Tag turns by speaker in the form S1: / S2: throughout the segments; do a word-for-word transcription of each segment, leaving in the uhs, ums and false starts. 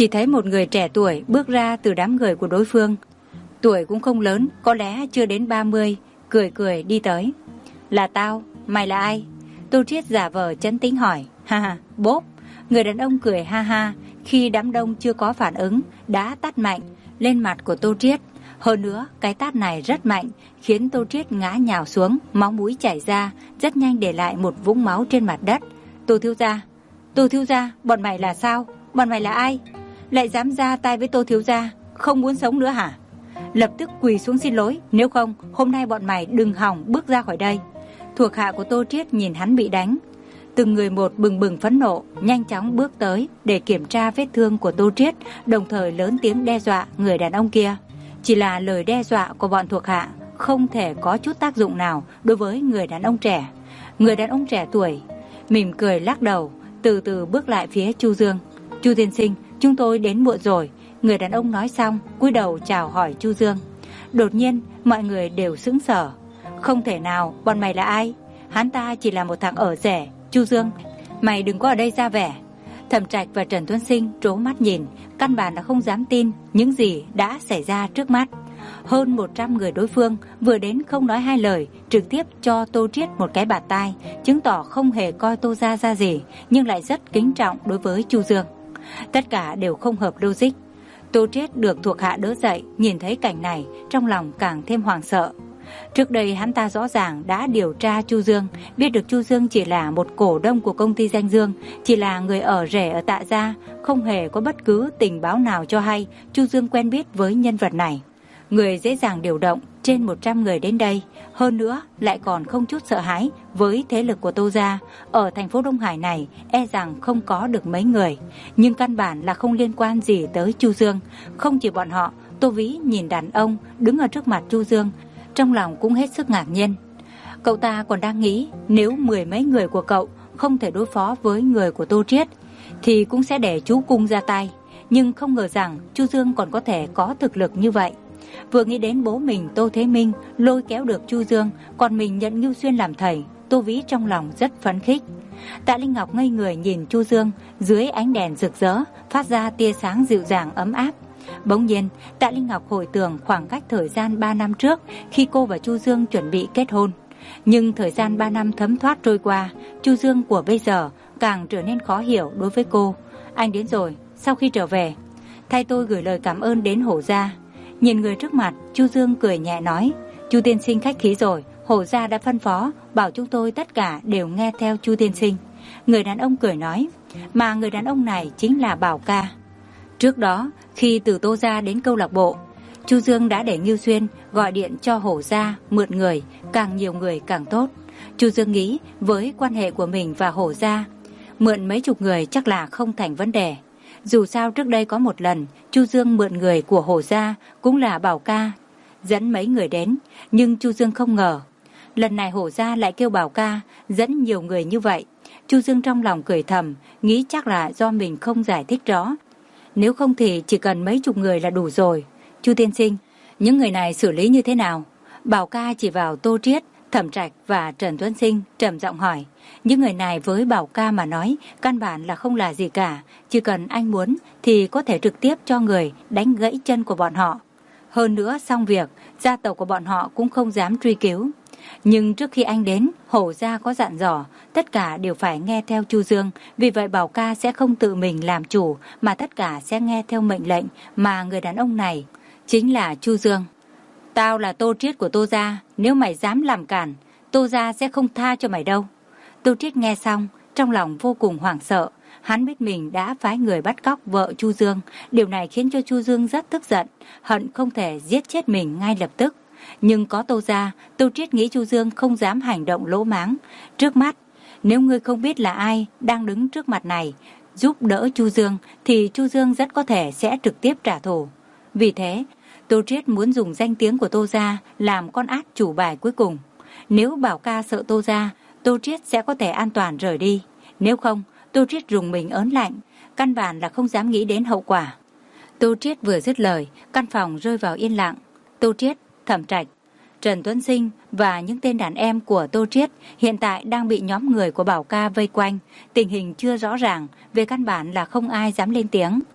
S1: Chỉ thấy một người trẻ tuổi bước ra từ đám người của đối phương. Tuổi cũng không lớn, có lẽ chưa đến ba mươi, cười cười đi tới. Là tao, mày là ai? Tô Triết giả vờ trấn tĩnh hỏi. Ha ha, bốp. Người đàn ông cười ha ha, khi đám đông chưa có phản ứng, đã tát mạnh lên mặt của Tô Triết. Hơn nữa, cái tát này rất mạnh, khiến Tô Triết ngã nhào xuống, máu mũi chảy ra, rất nhanh để lại một vũng máu trên mặt đất. Tô thiếu gia, Tô thiếu gia, bọn mày là sao? Bọn mày là ai? Lại dám ra tay với Tô thiếu gia, không muốn sống nữa hả? Lập tức quỳ xuống xin lỗi, nếu không, hôm nay bọn mày đừng hòng bước ra khỏi đây. Thuộc hạ của Tô Triết nhìn hắn bị đánh, từng người một bừng bừng phẫn nộ, nhanh chóng bước tới để kiểm tra vết thương của Tô Triết, đồng thời lớn tiếng đe dọa người đàn ông kia. Chỉ là lời đe dọa của bọn thuộc hạ không thể có chút tác dụng nào đối với người đàn ông trẻ. Người đàn ông trẻ tuổi mỉm cười lắc đầu, từ từ bước lại phía Chu Dương. Chu tiên sinh, chúng tôi đến muộn rồi. Người đàn ông nói xong, cúi đầu chào hỏi Chu Dương. Đột nhiên, mọi người đều sững sờ. Không thể nào, bọn mày là ai? Hắn ta chỉ là một thằng ở rẻ. Chu Dương, mày đừng có ở đây ra vẻ. Thẩm Trạch và Trần Tuấn Sinh trố mắt nhìn, căn bản là không dám tin những gì đã xảy ra trước mắt. Hơn một trăm người đối phương vừa đến không nói hai lời, trực tiếp cho Tô Triết một cái bạt tai, chứng tỏ không hề coi Tô gia ra gì, nhưng lại rất kính trọng đối với Chu Dương. Tất cả đều không hợp logic. Tô Triết được thuộc hạ đỡ dậy, nhìn thấy cảnh này, trong lòng càng thêm hoảng sợ. Trước đây hắn ta rõ ràng đã điều tra Chu Dương, biết được Chu Dương chỉ là một cổ đông của công ty Danh Dương, chỉ là người ở rể ở Tạ Gia, không hề có bất cứ tình báo nào cho hay Chu Dương quen biết với nhân vật này. Người dễ dàng điều động, trên một trăm người đến đây, hơn nữa lại còn không chút sợ hãi với thế lực của Tô gia. Ở thành phố Đông Hải này e rằng không có được mấy người, nhưng căn bản là không liên quan gì tới Chu Dương. Không chỉ bọn họ, Tô Vĩ nhìn đàn ông đứng ở trước mặt Chu Dương, trong lòng cũng hết sức ngạc nhiên. Cậu ta còn đang nghĩ nếu mười mấy người của cậu không thể đối phó với người của Tô Triết thì cũng sẽ để chú Cung ra tay, nhưng không ngờ rằng Chu Dương còn có thể có thực lực như vậy. Vừa nghĩ đến bố mình Tô Thế Minh lôi kéo được Chu Dương, còn mình nhận Ngưu Xuyên làm thầy, Tô Vĩ trong lòng rất phấn khích. Tạ Linh Ngọc ngây người nhìn Chu Dương, dưới ánh đèn rực rỡ phát ra tia sáng dịu dàng ấm áp. Bỗng nhiên, Tạ Linh Ngọc hồi tưởng khoảng cách thời gian ba năm trước khi cô và Chu Dương chuẩn bị kết hôn. Nhưng thời gian ba năm thấm thoát trôi qua, Chu Dương của bây giờ càng trở nên khó hiểu đối với cô. Anh đến rồi, sau khi trở về, thay tôi gửi lời cảm ơn đến Hổ gia. Nhìn người trước mặt, Chu Dương cười nhẹ nói, Chu tiên sinh khách khí rồi, Hổ gia đã phân phó bảo chúng tôi tất cả đều nghe theo Chu tiên sinh. Người đàn ông cười nói, mà người đàn ông này chính là Bảo Ca. Trước đó, khi từ Tô gia đến câu lạc bộ, Chu Dương đã để Ngưu Xuyên gọi điện cho Hổ gia mượn người, càng nhiều người càng tốt. Chu Dương nghĩ với quan hệ của mình và Hổ gia, mượn mấy chục người chắc là không thành vấn đề. Dù sao trước đây có một lần Chu Dương mượn người của Hổ gia, cũng là Bảo Ca dẫn mấy người đến, nhưng Chu Dương không ngờ lần này Hổ gia lại kêu Bảo Ca dẫn nhiều người như vậy. Chu Dương trong lòng cười thầm, nghĩ chắc là do mình không giải thích rõ, nếu không thì chỉ cần mấy chục người là đủ rồi. Chu tiên sinh, những người này xử lý như thế nào? Bảo Ca chỉ vào Tô Triết, Thẩm Trạch và Trần Tuấn Sinh trầm giọng hỏi. Những người này với Bảo Ca mà nói căn bản là không là gì cả, chỉ cần anh muốn thì có thể trực tiếp cho người đánh gãy chân của bọn họ. Hơn nữa xong việc, gia tộc của bọn họ cũng không dám truy cứu. Nhưng trước khi anh đến, Hổ gia có dặn dò tất cả đều phải nghe theo Chu Dương, vì vậy Bảo Ca sẽ không tự mình làm chủ mà tất cả sẽ nghe theo mệnh lệnh mà người đàn ông này chính là Chu Dương. Tao là Tô Triết của Tô gia, nếu mày dám làm cản, Tô gia sẽ không tha cho mày đâu. Tô Triết nghe xong, trong lòng vô cùng hoảng sợ. Hắn biết mình đã phái người bắt cóc vợ Chu Dương, điều này khiến cho Chu Dương rất tức giận, hận không thể giết chết mình ngay lập tức. Nhưng có Tô gia, Tô Triết nghĩ Chu Dương không dám hành động lỗ mãng. Trước mắt, nếu ngươi không biết là ai đang đứng trước mặt này giúp đỡ Chu Dương, thì Chu Dương rất có thể sẽ trực tiếp trả thù. Vì thế, Tô Triết muốn dùng danh tiếng của Tô gia làm con át chủ bài cuối cùng. Nếu Bảo Ca sợ Tô gia, Tô Triết sẽ có thể an toàn rời đi. Nếu không, Tô Triết rùng mình ớn lạnh, căn bản là không dám nghĩ đến hậu quả. Tô Triết vừa dứt lời, căn phòng rơi vào yên lặng. Tô Triết, Thẩm Trạch, Trần Tuấn Sinh và những tên đàn em của Tô Triết hiện tại đang bị nhóm người của Bảo Ca vây quanh. Tình hình chưa rõ ràng, về căn bản là không ai dám lên tiếng.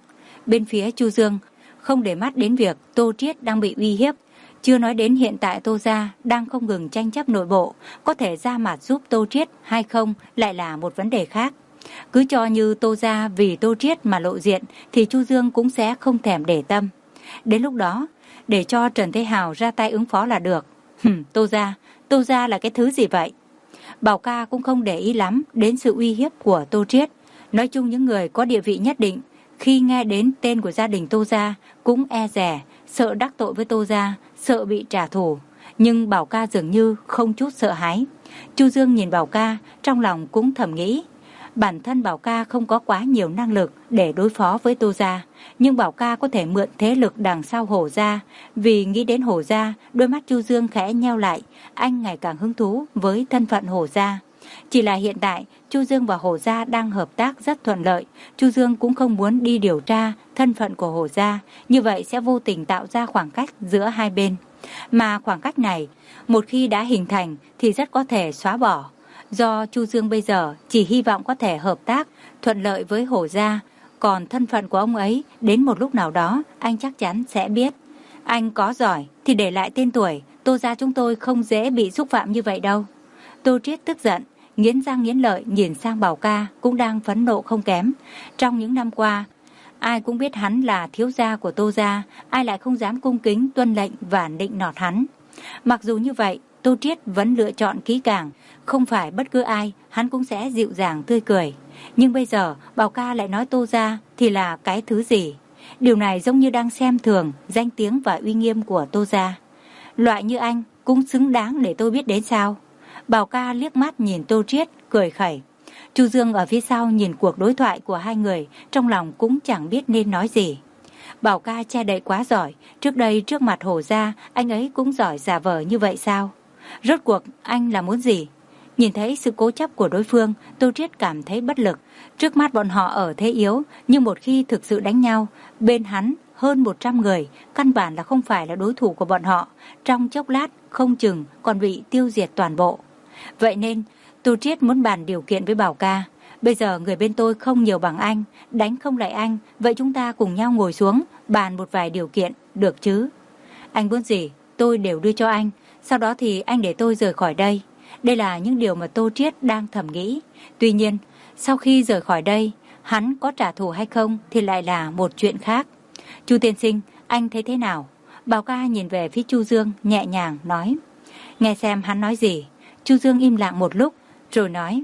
S1: bên phía Chu Dương, không để mắt đến việc Tô Triết đang bị uy hiếp. Chưa nói đến hiện tại Tô gia đang không ngừng tranh chấp nội bộ, có thể ra mặt giúp Tô Triết hay không lại là một vấn đề khác. Cứ cho như Tô gia vì Tô Triết mà lộ diện thì Chu Dương cũng sẽ không thèm để tâm. Đến lúc đó, để cho Trần Thế Hào ra tay ứng phó là được. Hừm, Tô gia, Tô gia là cái thứ gì vậy? Bảo ca cũng không để ý lắm đến sự uy hiếp của Tô Triết. Nói chung những người có địa vị nhất định, khi nghe đến tên của gia đình Tô gia cũng e dè, sợ đắc tội với Tô gia, sợ bị trả thù. Nhưng Bảo ca dường như không chút sợ hãi. Chu Dương nhìn Bảo ca, trong lòng cũng thầm nghĩ. Bản thân Bảo ca không có quá nhiều năng lực để đối phó với Tô gia, nhưng Bảo ca có thể mượn thế lực đằng sau Hổ gia. Vì nghĩ đến Hổ gia, đôi mắt Chu Dương khẽ nheo lại, anh ngày càng hứng thú với thân phận Hổ gia. Chỉ là hiện tại, Chu Dương và Hổ gia đang hợp tác rất thuận lợi. Chu Dương cũng không muốn đi điều tra thân phận của Hổ gia, như vậy sẽ vô tình tạo ra khoảng cách giữa hai bên. Mà khoảng cách này, một khi đã hình thành thì rất có thể xóa bỏ. Do Chu Dương bây giờ chỉ hy vọng có thể hợp tác thuận lợi với Hổ gia, còn thân phận của ông ấy đến một lúc nào đó anh chắc chắn sẽ biết. Anh có giỏi thì để lại tên tuổi, Tô gia chúng tôi không dễ bị xúc phạm như vậy đâu. Tô Triết tức giận, nghiến răng nghiến lợi nhìn sang Bảo ca cũng đang phẫn nộ không kém. Trong những năm qua, ai cũng biết hắn là thiếu gia của Tô gia, ai lại không dám cung kính tuân lệnh và nịnh nọt hắn. Mặc dù như vậy, Tô Triết vẫn lựa chọn kỹ càng, không phải bất cứ ai hắn cũng sẽ dịu dàng tươi cười. Nhưng bây giờ Bảo ca lại nói Tô gia thì là cái thứ gì? Điều này giống như đang xem thường danh tiếng và uy nghiêm của Tô gia. Loại như anh cũng xứng đáng để tôi biết đến sao? Bảo ca liếc mắt nhìn Tô Triết, cười khẩy. Chu Dương ở phía sau nhìn cuộc đối thoại của hai người, trong lòng cũng chẳng biết nên nói gì. Bảo ca che đậy quá giỏi, trước đây trước mặt Hổ gia, anh ấy cũng giỏi giả vờ như vậy sao? Rốt cuộc anh là muốn gì? Nhìn thấy sự cố chấp của đối phương, Tô Triết cảm thấy bất lực. Trước mắt bọn họ ở thế yếu, nhưng một khi thực sự đánh nhau, bên hắn hơn một trăm người, căn bản là không phải là đối thủ của bọn họ. Trong chốc lát, không chừng còn bị tiêu diệt toàn bộ. Vậy nên, Tô Triết muốn bàn điều kiện với Bảo ca. Bây giờ người bên tôi không nhiều bằng anh, đánh không lại anh, vậy chúng ta cùng nhau ngồi xuống, bàn một vài điều kiện, được chứ? Anh muốn gì, tôi đều đưa cho anh, sau đó thì anh để tôi rời khỏi đây. Đây là những điều mà Tô Triết đang thầm nghĩ. Tuy nhiên, sau khi rời khỏi đây, hắn có trả thù hay không thì lại là một chuyện khác. Chu tiên sinh, anh thấy thế nào? Bảo ca nhìn về phía Chu Dương, nhẹ nhàng nói. Nghe xem hắn nói gì. Chu Dương im lặng một lúc, rồi nói.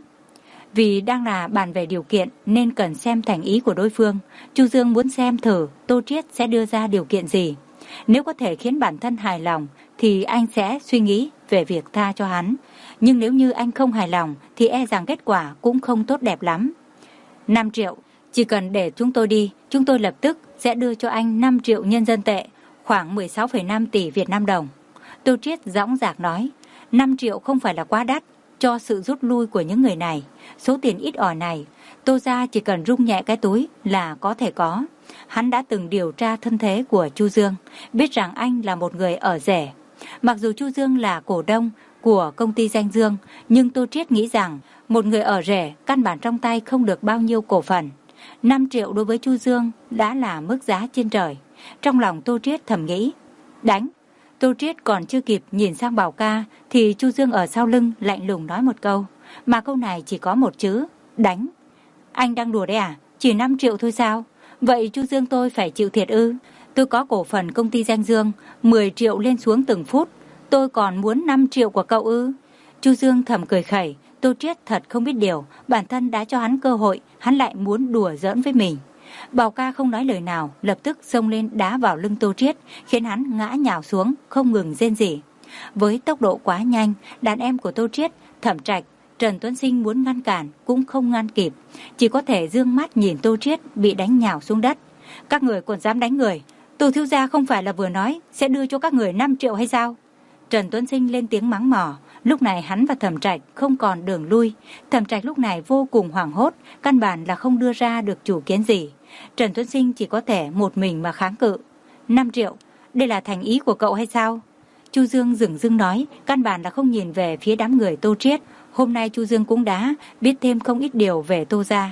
S1: Vì đang là bàn về điều kiện nên cần xem thành ý của đối phương. Chu Dương muốn xem thử Tô Triết sẽ đưa ra điều kiện gì. Nếu có thể khiến bản thân hài lòng thì anh sẽ suy nghĩ về việc tha cho hắn. Nhưng nếu như anh không hài lòng thì e rằng kết quả cũng không tốt đẹp lắm. năm triệu, chỉ cần để chúng tôi đi, chúng tôi lập tức sẽ đưa cho anh năm triệu nhân dân tệ, khoảng mười sáu phẩy năm tỷ Việt Nam đồng. Tô Triết dõng dạc nói, năm triệu không phải là quá đắt cho sự rút lui của những người này. Số tiền ít ỏi này, Tô gia chỉ cần rung nhẹ cái túi là có thể có. Hắn đã từng điều tra thân thế của Chu Dương, biết rằng anh là một người ở rẻ. Mặc dù Chu Dương là cổ đông của công ty Danh Dương, nhưng Tô Triết nghĩ rằng một người ở rẻ căn bản trong tay không được bao nhiêu cổ phần. năm triệu đối với Chu Dương đã là mức giá trên trời. Trong lòng Tô Triết thầm nghĩ, đánh. Tô Triết còn chưa kịp nhìn sang Bảo ca thì Chu Dương ở sau lưng lạnh lùng nói một câu, mà câu này chỉ có một chữ, đánh. Anh đang đùa đấy à? Chỉ năm triệu thôi sao? Vậy Chu Dương tôi phải chịu thiệt ư? Tôi có cổ phần công ty Danh Dương, mười triệu lên xuống từng phút. Tôi còn muốn năm triệu của cậu ư? Chu Dương thầm cười khẩy. Tô Triết thật không biết điều, bản thân đã cho hắn cơ hội, hắn lại muốn đùa giỡn với mình. Bảo ca không nói lời nào, lập tức xông lên đá vào lưng Tô Triết, khiến hắn ngã nhào xuống, không ngừng rên rỉ. Với tốc độ quá nhanh, đàn em của Tô Triết, Thẩm Trạch, Trần Tuấn Sinh muốn ngăn cản cũng không ngăn kịp, chỉ có thể dương mắt nhìn Tô Triết bị đánh nhào xuống đất. Các người còn dám đánh người? Tô thiếu gia không phải là vừa nói sẽ đưa cho các người năm triệu hay sao? Trần Tuấn Sinh lên tiếng mắng mỏ. Lúc này hắn và Thẩm Trạch không còn đường lui. Thẩm Trạch lúc này vô cùng hoảng hốt, căn bản là không đưa ra được chủ kiến gì. Trần Tuấn Sinh chỉ có thể một mình mà kháng cự. năm triệu, đây là thành ý của cậu hay sao? Chu Dương dửng dưng nói, căn bản là không nhìn về phía đám người Tô Triết. Hôm nay Chu Dương cũng đã biết thêm không ít điều về Tô gia.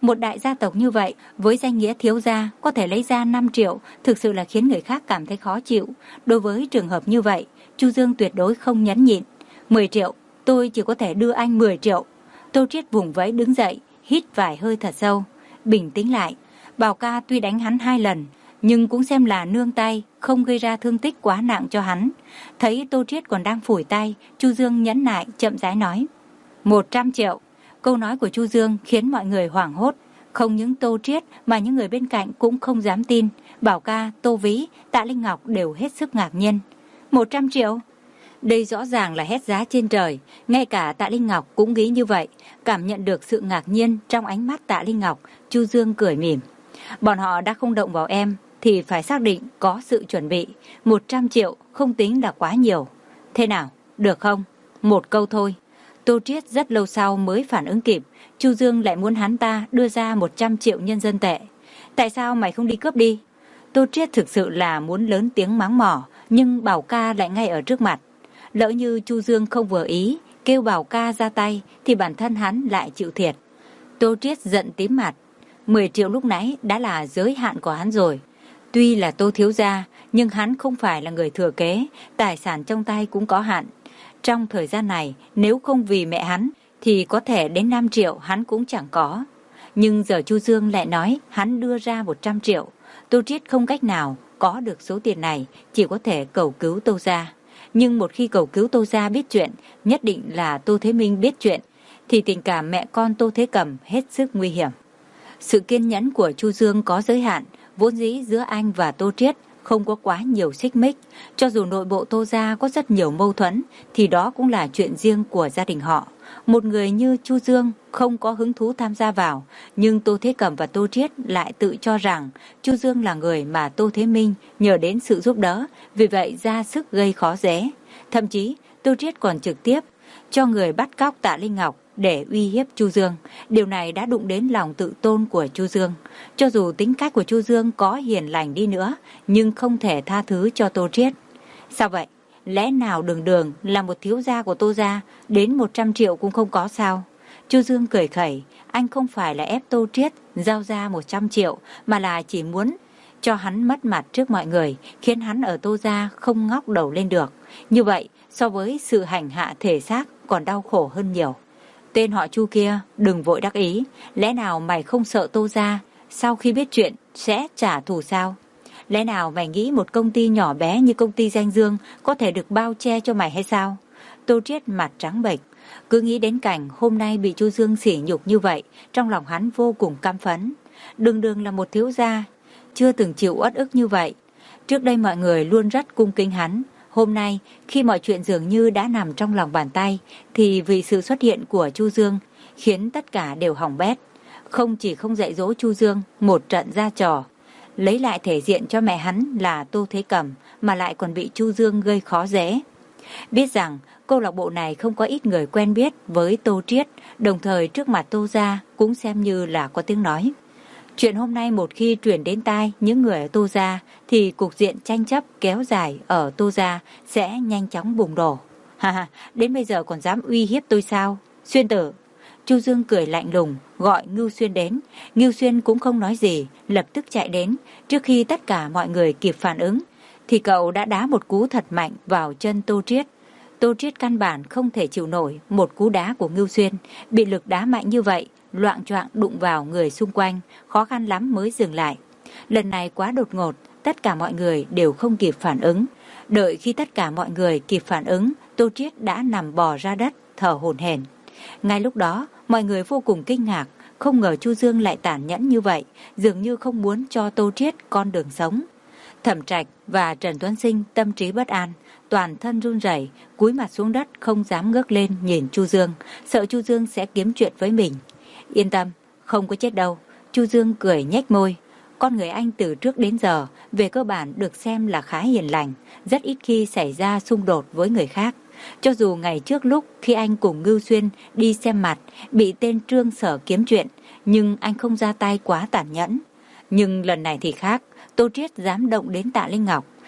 S1: Một đại gia tộc như vậy, với danh nghĩa thiếu gia, có thể lấy ra năm triệu, thực sự là khiến người khác cảm thấy khó chịu. Đối với trường hợp như vậy, Chu Dương tuyệt đối không nhẫn nhịn. mười triệu, tôi chỉ có thể đưa anh mười triệu. Tô Triết vùng vẫy đứng dậy, hít vài hơi thật sâu, bình tĩnh lại. Bảo ca tuy đánh hắn hai lần, nhưng cũng xem là nương tay, không gây ra thương tích quá nặng cho hắn. Thấy Tô Triết còn đang phủi tay, Chu Dương nhẫn nại chậm rãi nói. Một trăm triệu. Câu nói của Chu Dương khiến mọi người hoảng hốt. Không những Tô Triết mà những người bên cạnh cũng không dám tin. Bảo ca, Tô Vĩ, Tạ Linh Ngọc đều hết sức ngạc nhiên. Một trăm triệu? Đây rõ ràng là hét giá trên trời. Ngay cả Tạ Linh Ngọc cũng nghĩ như vậy. Cảm nhận được sự ngạc nhiên trong ánh mắt Tạ Linh Ngọc, Chu Dương cười mỉm. Bọn họ đã không động vào em thì phải xác định có sự chuẩn bị. Một trăm triệu không tính là quá nhiều. Thế nào, được không? Một câu thôi. Tô Triết rất lâu sau mới phản ứng kịp. Chu Dương lại muốn hắn ta đưa ra một trăm triệu nhân dân tệ. Tại sao mày không đi cướp đi? Tô Triết thực sự là muốn lớn tiếng mắng mỏ, nhưng Bảo ca lại ngay ở trước mặt. Lỡ như Chu Dương không vừa ý, kêu Bảo ca ra tay, thì bản thân hắn lại chịu thiệt. Tô Triết giận tím mặt. mười triệu lúc nãy đã là giới hạn của hắn rồi. Tuy là Tô thiếu gia, nhưng hắn không phải là người thừa kế, tài sản trong tay cũng có hạn. Trong thời gian này, nếu không vì mẹ hắn, thì có thể đến năm triệu hắn cũng chẳng có. Nhưng giờ Chu Dương lại nói hắn đưa ra một trăm triệu. Tô Triết không cách nào có được số tiền này, chỉ có thể cầu cứu Tô gia. Nhưng một khi cầu cứu Tô gia biết chuyện, nhất định là Tô Thế Minh biết chuyện, thì tình cảm mẹ con Tô Thế Cầm hết sức nguy hiểm. Sự kiên nhẫn của Chu Dương có giới hạn, vốn dĩ giữa anh và Tô Triết không có quá nhiều xích mích. Cho dù nội bộ Tô gia có rất nhiều mâu thuẫn, thì đó cũng là chuyện riêng của gia đình họ. Một người như Chu Dương không có hứng thú tham gia vào, nhưng Tô Thế Cầm và Tô Triết lại tự cho rằng Chu Dương là người mà Tô Thế Minh nhờ đến sự giúp đỡ, vì vậy ra sức gây khó dễ. Thậm chí Tô Triết còn trực tiếp cho người bắt cóc Tạ Linh Ngọc để uy hiếp Chu Dương. Điều này đã đụng đến lòng tự tôn của Chu Dương. Cho dù tính cách của Chu Dương có hiền lành đi nữa, nhưng không thể tha thứ cho Tô Triết. Sao vậy? Lẽ nào Đường Đường là một thiếu gia của Tô gia, đến một trăm triệu cũng không có sao? Chu Dương cười khẩy, anh không phải là ép Tô Triết giao ra một trăm triệu, mà là chỉ muốn cho hắn mất mặt trước mọi người, khiến hắn ở Tô gia không ngóc đầu lên được. Như vậy, so với sự hành hạ thể xác còn đau khổ hơn nhiều. Tên họ Chu kia, đừng vội đắc ý, lẽ nào mày không sợ Tô gia sau khi biết chuyện sẽ trả thù sao? Lẽ nào mày nghĩ một công ty nhỏ bé như công ty Danh Dương có thể được bao che cho mày hay sao? Tô Triết mặt trắng bệch, cứ nghĩ đến cảnh hôm nay bị Chu Dương sỉ nhục như vậy, trong lòng hắn vô cùng căm phẫn. Đường Đường là một thiếu gia, chưa từng chịu uất ức như vậy. Trước đây mọi người luôn rất cung kính hắn. Hôm nay, khi mọi chuyện dường như đã nằm trong lòng bàn tay, thì vì sự xuất hiện của Chu Dương, khiến tất cả đều hỏng bét. Không chỉ không dạy dỗ Chu Dương một trận ra trò, lấy lại thể diện cho mẹ hắn là Tô Thế Cầm, mà lại còn bị Chu Dương gây khó dễ. Biết rằng câu lạc bộ này không có ít người quen biết với Tô Triết, đồng thời trước mặt Tô gia cũng xem như là có tiếng nói. Chuyện hôm nay một khi truyền đến tai những người ở Tô gia, thì cục diện tranh chấp kéo dài ở Tô gia sẽ nhanh chóng bùng nổ. Ha ha, đến bây giờ còn dám uy hiếp tôi sao? Xuyên Tử. Chu Dương cười lạnh lùng, gọi Ngưu Xuyên đến. Ngưu Xuyên cũng không nói gì, lập tức chạy đến. Trước khi tất cả mọi người kịp phản ứng, thì cậu đã đá một cú thật mạnh vào chân Tô Triết. Tô Triết căn bản không thể chịu nổi một cú đá của Ngưu Xuyên. Bị lực đá mạnh như vậy, loạng choạng đụng vào người xung quanh, khó khăn lắm mới dừng lại. Lần này quá đột ngột, tất cả mọi người đều không kịp phản ứng. Đợi khi tất cả mọi người kịp phản ứng, Tô Triết đã nằm bò ra đất, thở hổn hển. Ngay lúc đó, mọi người vô cùng kinh ngạc, không ngờ Chu Dương lại tàn nhẫn như vậy, dường như không muốn cho Tô Triết con đường sống. Thẩm Trạch và Trần Tuấn Sinh tâm trí bất an, toàn thân run rẩy, cúi mặt xuống đất không dám ngước lên nhìn Chu Dương, sợ Chu Dương sẽ kiếm chuyện với mình. Yên tâm, không có chết đâu. Chu Dương cười nhếch môi. Con người anh từ trước đến giờ về cơ bản được xem là khá hiền lành, rất ít khi xảy ra xung đột với người khác. Cho dù ngày trước lúc khi anh cùng Ngưu Xuyên đi xem mặt bị tên Trương Sở kiếm chuyện, nhưng anh không ra tay quá tàn nhẫn. Nhưng lần này thì khác, Tô Triết dám động đến Tạ Linh Ngọc.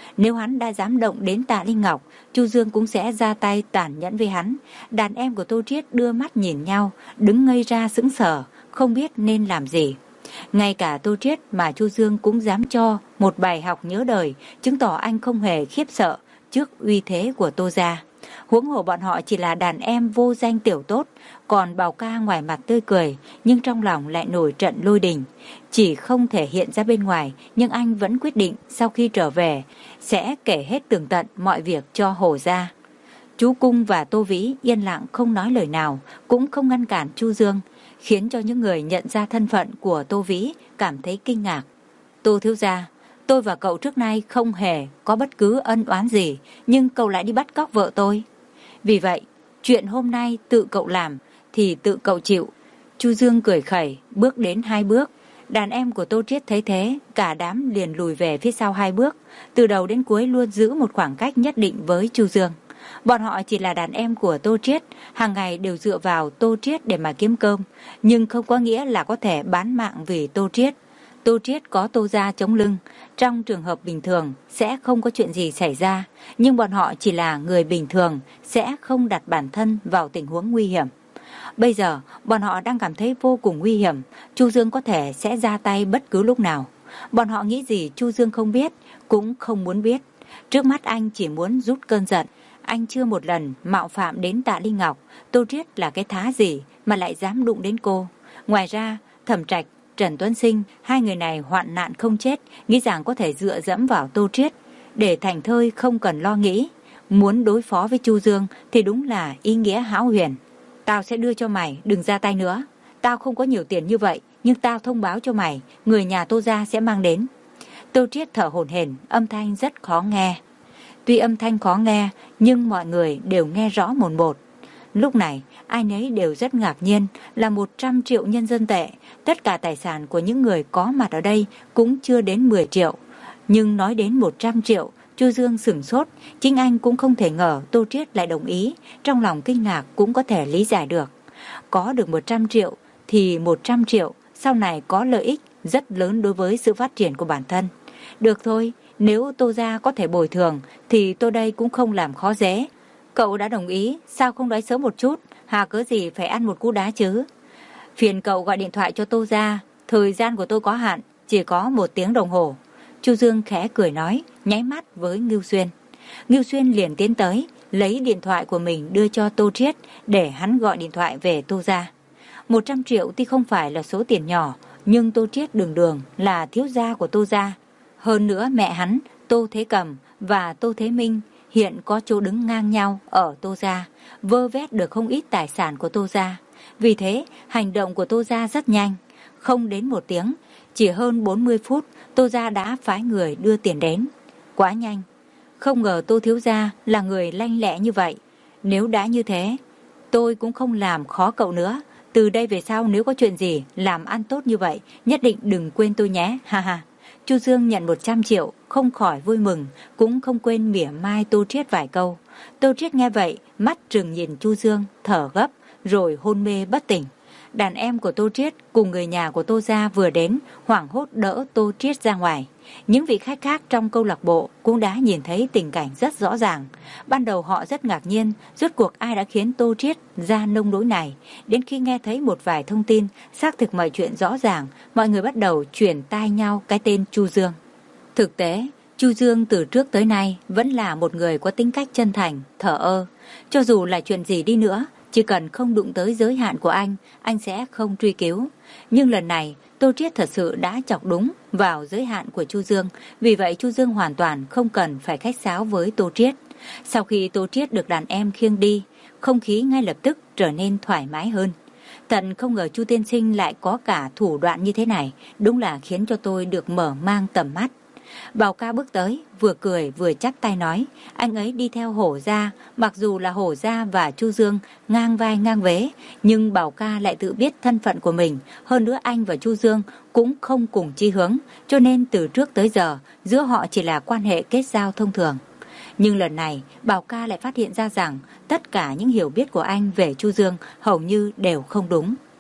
S1: Nếu hắn đã dám động đến Tạ Linh Ngọc, Chu Dương cũng sẽ ra tay tàn nhẫn với hắn. Đàn em của Tô Triết đưa mắt nhìn nhau, đứng ngây ra sững sờ, không biết nên làm gì. Ngay cả Tô Triết mà Chu Dương cũng dám cho một bài học nhớ đời, chứng tỏ anh không hề khiếp sợ trước uy thế của Tô gia. Huống hồ bọn họ chỉ là đàn em vô danh tiểu tốt, còn Bảo Ca ngoài mặt tươi cười, nhưng trong lòng lại nổi trận lôi đình. Chỉ không thể hiện ra bên ngoài, nhưng anh vẫn quyết định sau khi trở về sẽ kể hết tường tận mọi việc cho Hồ gia. Chú Cung và Tô Vĩ yên lặng không nói lời nào, cũng không ngăn cản Chu Dương, khiến cho những người nhận ra thân phận của Tô Vĩ cảm thấy kinh ngạc. Tô thiếu gia, tôi và cậu trước nay không hề có bất cứ ân oán gì, nhưng cậu lại đi bắt cóc vợ tôi. Vì vậy, chuyện hôm nay tự cậu làm thì tự cậu chịu. Chu Dương cười khẩy, bước đến hai bước. Đàn em của Tô Triết thấy thế, cả đám liền lùi về phía sau hai bước, từ đầu đến cuối luôn giữ một khoảng cách nhất định với Chu Dương. Bọn họ chỉ là đàn em của Tô Triết, hàng ngày đều dựa vào Tô Triết để mà kiếm cơm, nhưng không có nghĩa là có thể bán mạng vì Tô Triết. Tô Triết có Tô gia chống lưng, trong trường hợp bình thường sẽ không có chuyện gì xảy ra, nhưng bọn họ chỉ là người bình thường, sẽ không đặt bản thân vào tình huống nguy hiểm. Bây giờ, bọn họ đang cảm thấy vô cùng nguy hiểm, Chu Dương có thể sẽ ra tay bất cứ lúc nào. Bọn họ nghĩ gì Chu Dương không biết, cũng không muốn biết. Trước mắt anh chỉ muốn rút cơn giận. Anh chưa một lần mạo phạm đến Tạ Linh Ngọc, Tô Triết là cái thá gì mà lại dám đụng đến cô. Ngoài ra, Thẩm Trạch, Trần Tuấn Sinh, hai người này hoạn nạn không chết, nghĩ rằng có thể dựa dẫm vào Tô Triết để thành thơi không cần lo nghĩ. Muốn đối phó với Chu Dương thì đúng là ý nghĩa hão huyền. Tao sẽ đưa cho mày, đừng ra tay nữa. Tao không có nhiều tiền như vậy, nhưng tao thông báo cho mày, người nhà Tô gia sẽ mang đến. Tô Triết thở hổn hển, âm thanh rất khó nghe. Tuy âm thanh khó nghe, nhưng mọi người đều nghe rõ một một. Lúc này, ai nấy đều rất ngạc nhiên, là một trăm triệu nhân dân tệ. Tất cả tài sản của những người có mặt ở đây cũng chưa đến mười triệu. Nhưng nói đến một trăm triệu, Chu Dương sửng sốt, chính anh cũng không thể ngờ Tô Triết lại đồng ý, trong lòng kinh ngạc cũng có thể lý giải được. Có được một trăm triệu thì một trăm triệu sau này có lợi ích rất lớn đối với sự phát triển của bản thân. Được thôi, nếu Tô gia có thể bồi thường thì tôi đây cũng không làm khó dễ. Cậu đã đồng ý, sao không nói sớm một chút, hà cớ gì phải ăn một cú đá chứ. Phiền cậu gọi điện thoại cho Tô gia, thời gian của tôi có hạn, chỉ có một tiếng đồng hồ. Chu Dương khẽ cười nói, nháy mắt với Ngưu Xuyên. Ngưu Xuyên liền tiến tới, lấy điện thoại của mình đưa cho Tô Triết để hắn gọi điện thoại về Tô gia. Một trăm triệu thì không phải là số tiền nhỏ, nhưng Tô Triết đường đường là thiếu gia của Tô gia. Hơn nữa mẹ hắn, Tô Thế Cầm và Tô Thế Minh hiện có chỗ đứng ngang nhau ở Tô gia, vơ vét được không ít tài sản của Tô gia. Vì thế, hành động của Tô gia rất nhanh, không đến một tiếng, chỉ hơn bốn mươi phút, Tô gia đã phái người đưa tiền đến. Quá nhanh, không ngờ Tô thiếu gia là người lanh lẹ như vậy. Nếu đã như thế, tôi cũng không làm khó cậu nữa. Từ đây về sau nếu có chuyện gì, làm ăn tốt như vậy, nhất định đừng quên tôi nhé, ha ha. Chu Dương nhận một trăm triệu, không khỏi vui mừng, cũng không quên mỉa mai Tô Triết vài câu. Tô Triết nghe vậy, mắt trừng nhìn Chu Dương, thở gấp, rồi hôn mê bất tỉnh. Đàn em của Tô Triết cùng người nhà của Tô gia vừa đến, hoảng hốt đỡ Tô Triết ra ngoài. Những vị khách khác trong câu lạc bộ cũng đã nhìn thấy tình cảnh rất rõ ràng. Ban đầu họ rất ngạc nhiên, rốt cuộc ai đã khiến Tô Triết ra nông nỗi này. Đến khi nghe thấy một vài thông tin, xác thực mọi chuyện rõ ràng, mọi người bắt đầu chuyển tai nhau cái tên Chu Dương. Thực tế, Chu Dương từ trước tới nay vẫn là một người có tính cách chân thành, thờ ơ. Cho dù là chuyện gì đi nữa, chỉ cần không đụng tới giới hạn của anh, anh sẽ không truy cứu. Nhưng lần này, Tô Triết thật sự đã chọc đúng vào giới hạn của Chu Dương, vì vậy Chu Dương hoàn toàn không cần phải khách sáo với Tô Triết. Sau khi Tô Triết được đàn em khiêng đi, không khí ngay lập tức trở nên thoải mái hơn. Thật không ngờ Chu tiên sinh lại có cả thủ đoạn như thế này, đúng là khiến cho tôi được mở mang tầm mắt. Bảo Ca bước tới, vừa cười vừa chắp tay nói, anh ấy đi theo Hổ gia, mặc dù là Hổ gia và Chu Dương ngang vai ngang vế, nhưng Bảo Ca lại tự biết thân phận của mình, hơn nữa anh và Chu Dương cũng không cùng chí hướng, cho nên từ trước tới giờ, giữa họ chỉ là quan hệ kết giao thông thường. Nhưng lần này, Bảo Ca lại phát hiện ra rằng tất cả những hiểu biết của anh về Chu Dương hầu như đều không đúng.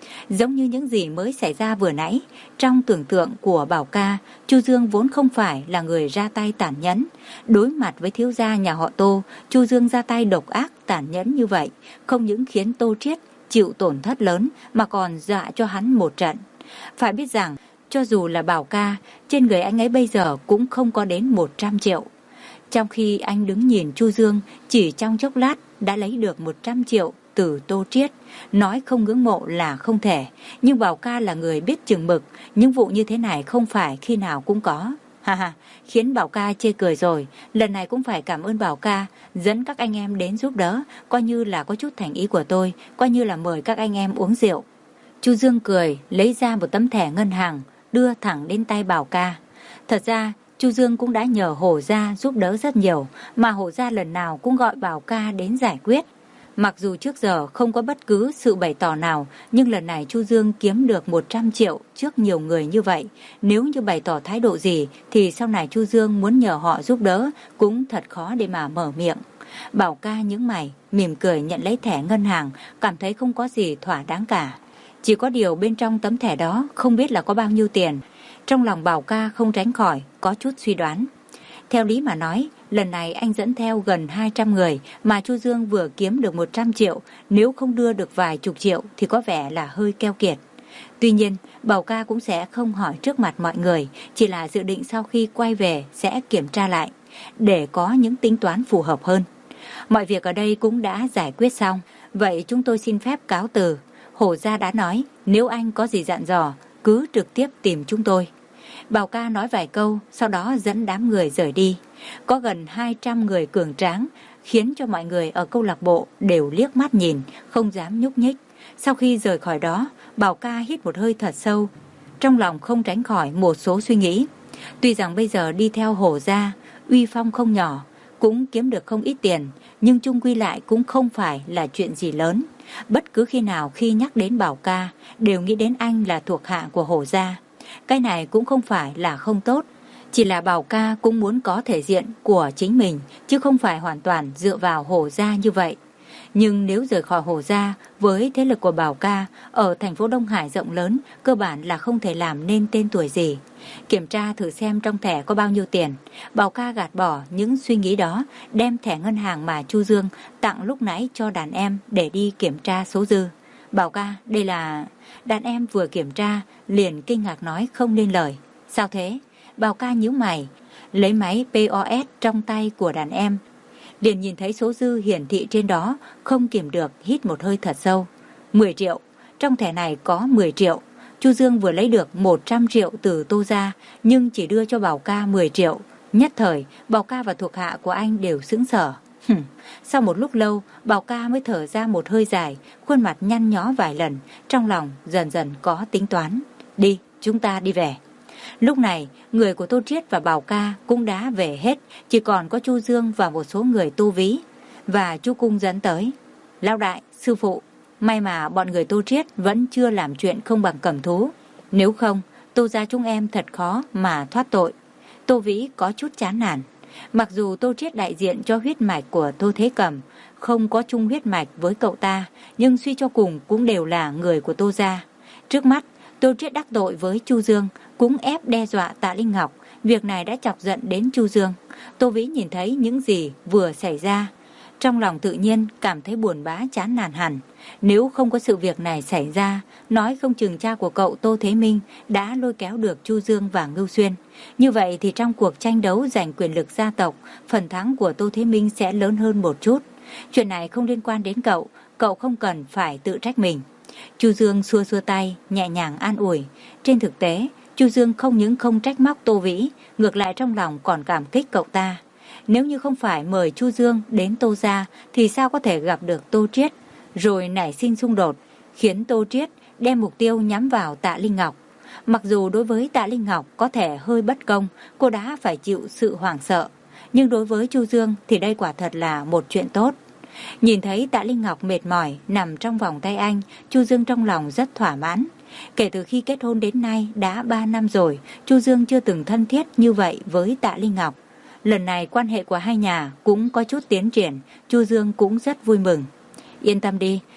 S1: Giống như những gì mới xảy ra vừa nãy, trong tưởng tượng của Bảo Ca, Chu Dương vốn không phải là người ra tay tàn nhẫn. Đối mặt với thiếu gia nhà họ Tô, Chu Dương ra tay độc ác tàn nhẫn như vậy, không những khiến Tô Triết chịu tổn thất lớn mà còn dọa cho hắn một trận. Phải biết rằng, cho dù là Bảo Ca, trên người anh ấy bây giờ cũng không có đến một trăm triệu. Trong khi anh đứng nhìn Chu Dương, chỉ trong chốc lát đã lấy được một trăm triệu từ Tô Triết. Nói không ngưỡng mộ là không thể, nhưng Bảo Ca là người biết chừng mực, những vụ như thế này không phải khi nào cũng có. Ha ha, khiến Bảo Ca chê cười rồi. Lần này cũng phải cảm ơn Bảo Ca dẫn các anh em đến giúp đỡ, coi như là có chút thành ý của tôi, coi như là mời các anh em uống rượu. Chu Dương cười, lấy ra một tấm thẻ ngân hàng, đưa thẳng đến tay Bảo Ca. Thật ra, Chu Dương cũng đã nhờ Hổ Gia giúp đỡ rất nhiều, mà Hổ Gia lần nào cũng gọi Bảo Ca đến giải quyết. Mặc dù trước giờ không có bất cứ sự bày tỏ nào, nhưng lần này Chu Dương kiếm được một trăm triệu trước nhiều người như vậy. Nếu như bày tỏ thái độ gì, thì sau này Chu Dương muốn nhờ họ giúp đỡ cũng thật khó để mà mở miệng. Bảo Ca nhướng mày, mỉm cười nhận lấy thẻ ngân hàng, cảm thấy không có gì thỏa đáng cả. Chỉ có điều bên trong tấm thẻ đó không biết là có bao nhiêu tiền. Trong lòng Bảo Ca không tránh khỏi có chút suy đoán. Theo lý mà nói, lần này anh dẫn theo gần hai trăm người mà Chu Dương vừa kiếm được một trăm triệu, nếu không đưa được vài chục triệu thì có vẻ là hơi keo kiệt. Tuy nhiên, Bảo Ca cũng sẽ không hỏi trước mặt mọi người, chỉ là dự định sau khi quay về sẽ kiểm tra lại, để có những tính toán phù hợp hơn. Mọi việc ở đây cũng đã giải quyết xong, vậy chúng tôi xin phép cáo từ. Hổ Gia đã nói, nếu anh có gì dặn dò, cứ trực tiếp tìm chúng tôi. Bảo Ca nói vài câu, sau đó dẫn đám người rời đi. Có gần hai trăm người cường tráng, khiến cho mọi người ở câu lạc bộ đều liếc mắt nhìn, không dám nhúc nhích. Sau khi rời khỏi đó, Bảo Ca hít một hơi thật sâu, trong lòng không tránh khỏi một số suy nghĩ. Tuy rằng bây giờ đi theo Hổ Gia, uy phong không nhỏ, cũng kiếm được không ít tiền, nhưng chung quy lại cũng không phải là chuyện gì lớn. Bất cứ khi nào khi nhắc đến Bảo Ca, đều nghĩ đến anh là thuộc hạ của Hổ Gia. Cái này cũng không phải là không tốt, chỉ là Bảo Ca cũng muốn có thể diện của chính mình, chứ không phải hoàn toàn dựa vào Hổ Gia như vậy. Nhưng nếu rời khỏi Hổ Gia, với thế lực của Bảo Ca, ở thành phố Đông Hải rộng lớn, cơ bản là không thể làm nên tên tuổi gì. Kiểm tra thử xem trong thẻ có bao nhiêu tiền. Bảo Ca gạt bỏ những suy nghĩ đó, đem thẻ ngân hàng mà Chu Dương tặng lúc nãy cho đàn em để đi kiểm tra số dư. Bảo Ca, đây là... Đàn em vừa kiểm tra, liền kinh ngạc nói không nên lời. Sao thế? Bảo Ca nhíu mày, lấy máy pê o ét trong tay của đàn em. Liền nhìn thấy số dư hiển thị trên đó, không kiểm được hít một hơi thật sâu. mười triệu, trong thẻ này có mười triệu. Chu Dương vừa lấy được một trăm triệu từ Tô Gia, nhưng chỉ đưa cho Bảo Ca mười triệu. Nhất thời, Bảo Ca và thuộc hạ của anh đều sững sờ. Hừm. Sau một lúc lâu, Bảo Ca mới thở ra một hơi dài, khuôn mặt nhăn nhó vài lần, trong lòng dần dần có tính toán. Đi, chúng ta đi về. Lúc này, người của Tô Triết và Bảo Ca cũng đã về hết, chỉ còn có Chu Dương và một số người tu ví. Và Chu Cung dẫn tới. Lão đại, sư phụ, may mà bọn người Tô Triết vẫn chưa làm chuyện không bằng cầm thú. Nếu không, Tô gia chúng em thật khó mà thoát tội. Tô Vĩ có chút chán nản. Mặc dù Tô Triết đại diện cho huyết mạch của Tô Thế Cầm, không có chung huyết mạch với cậu ta, nhưng suy cho cùng cũng đều là người của Tô gia. Trước mắt, Tô Triết đắc tội với Chu Dương, cũng ép đe dọa Tạ Linh Ngọc. Việc này đã chọc giận đến Chu Dương. Tô Vĩ nhìn thấy những gì vừa xảy ra, trong lòng tự nhiên cảm thấy buồn bã chán nản hẳn. Nếu không có sự việc này xảy ra, nói không chừng cha của cậu Tô Thế Minh đã lôi kéo được Chu Dương và Ngưu Xuyên. Như vậy thì trong cuộc tranh đấu giành quyền lực gia tộc, phần thắng của Tô Thế Minh sẽ lớn hơn một chút. Chuyện này không liên quan đến cậu, cậu không cần phải tự trách mình. Chu Dương xua xua tay, nhẹ nhàng an ủi. Trên thực tế, Chu Dương không những không trách móc Tô Vĩ, ngược lại trong lòng còn cảm kích cậu ta. Nếu như không phải mời Chu Dương đến Tô gia thì sao có thể gặp được Tô Triết, rồi nảy sinh xung đột, khiến Tô Triết đem mục tiêu nhắm vào Tạ Linh Ngọc. Mặc dù đối với Tạ Linh Ngọc có thể hơi bất công, cô đã phải chịu sự hoảng sợ, nhưng đối với Chu Dương thì đây quả thật là một chuyện tốt. Nhìn thấy Tạ Linh Ngọc mệt mỏi nằm trong vòng tay anh, Chu Dương trong lòng rất thỏa mãn. Kể từ khi kết hôn đến nay đã ba năm rồi, Chu Dương chưa từng thân thiết như vậy với Tạ Linh Ngọc. Lần này quan hệ của hai nhà cũng có chút tiến triển, Chu Dương cũng rất vui mừng. Yên tâm đi,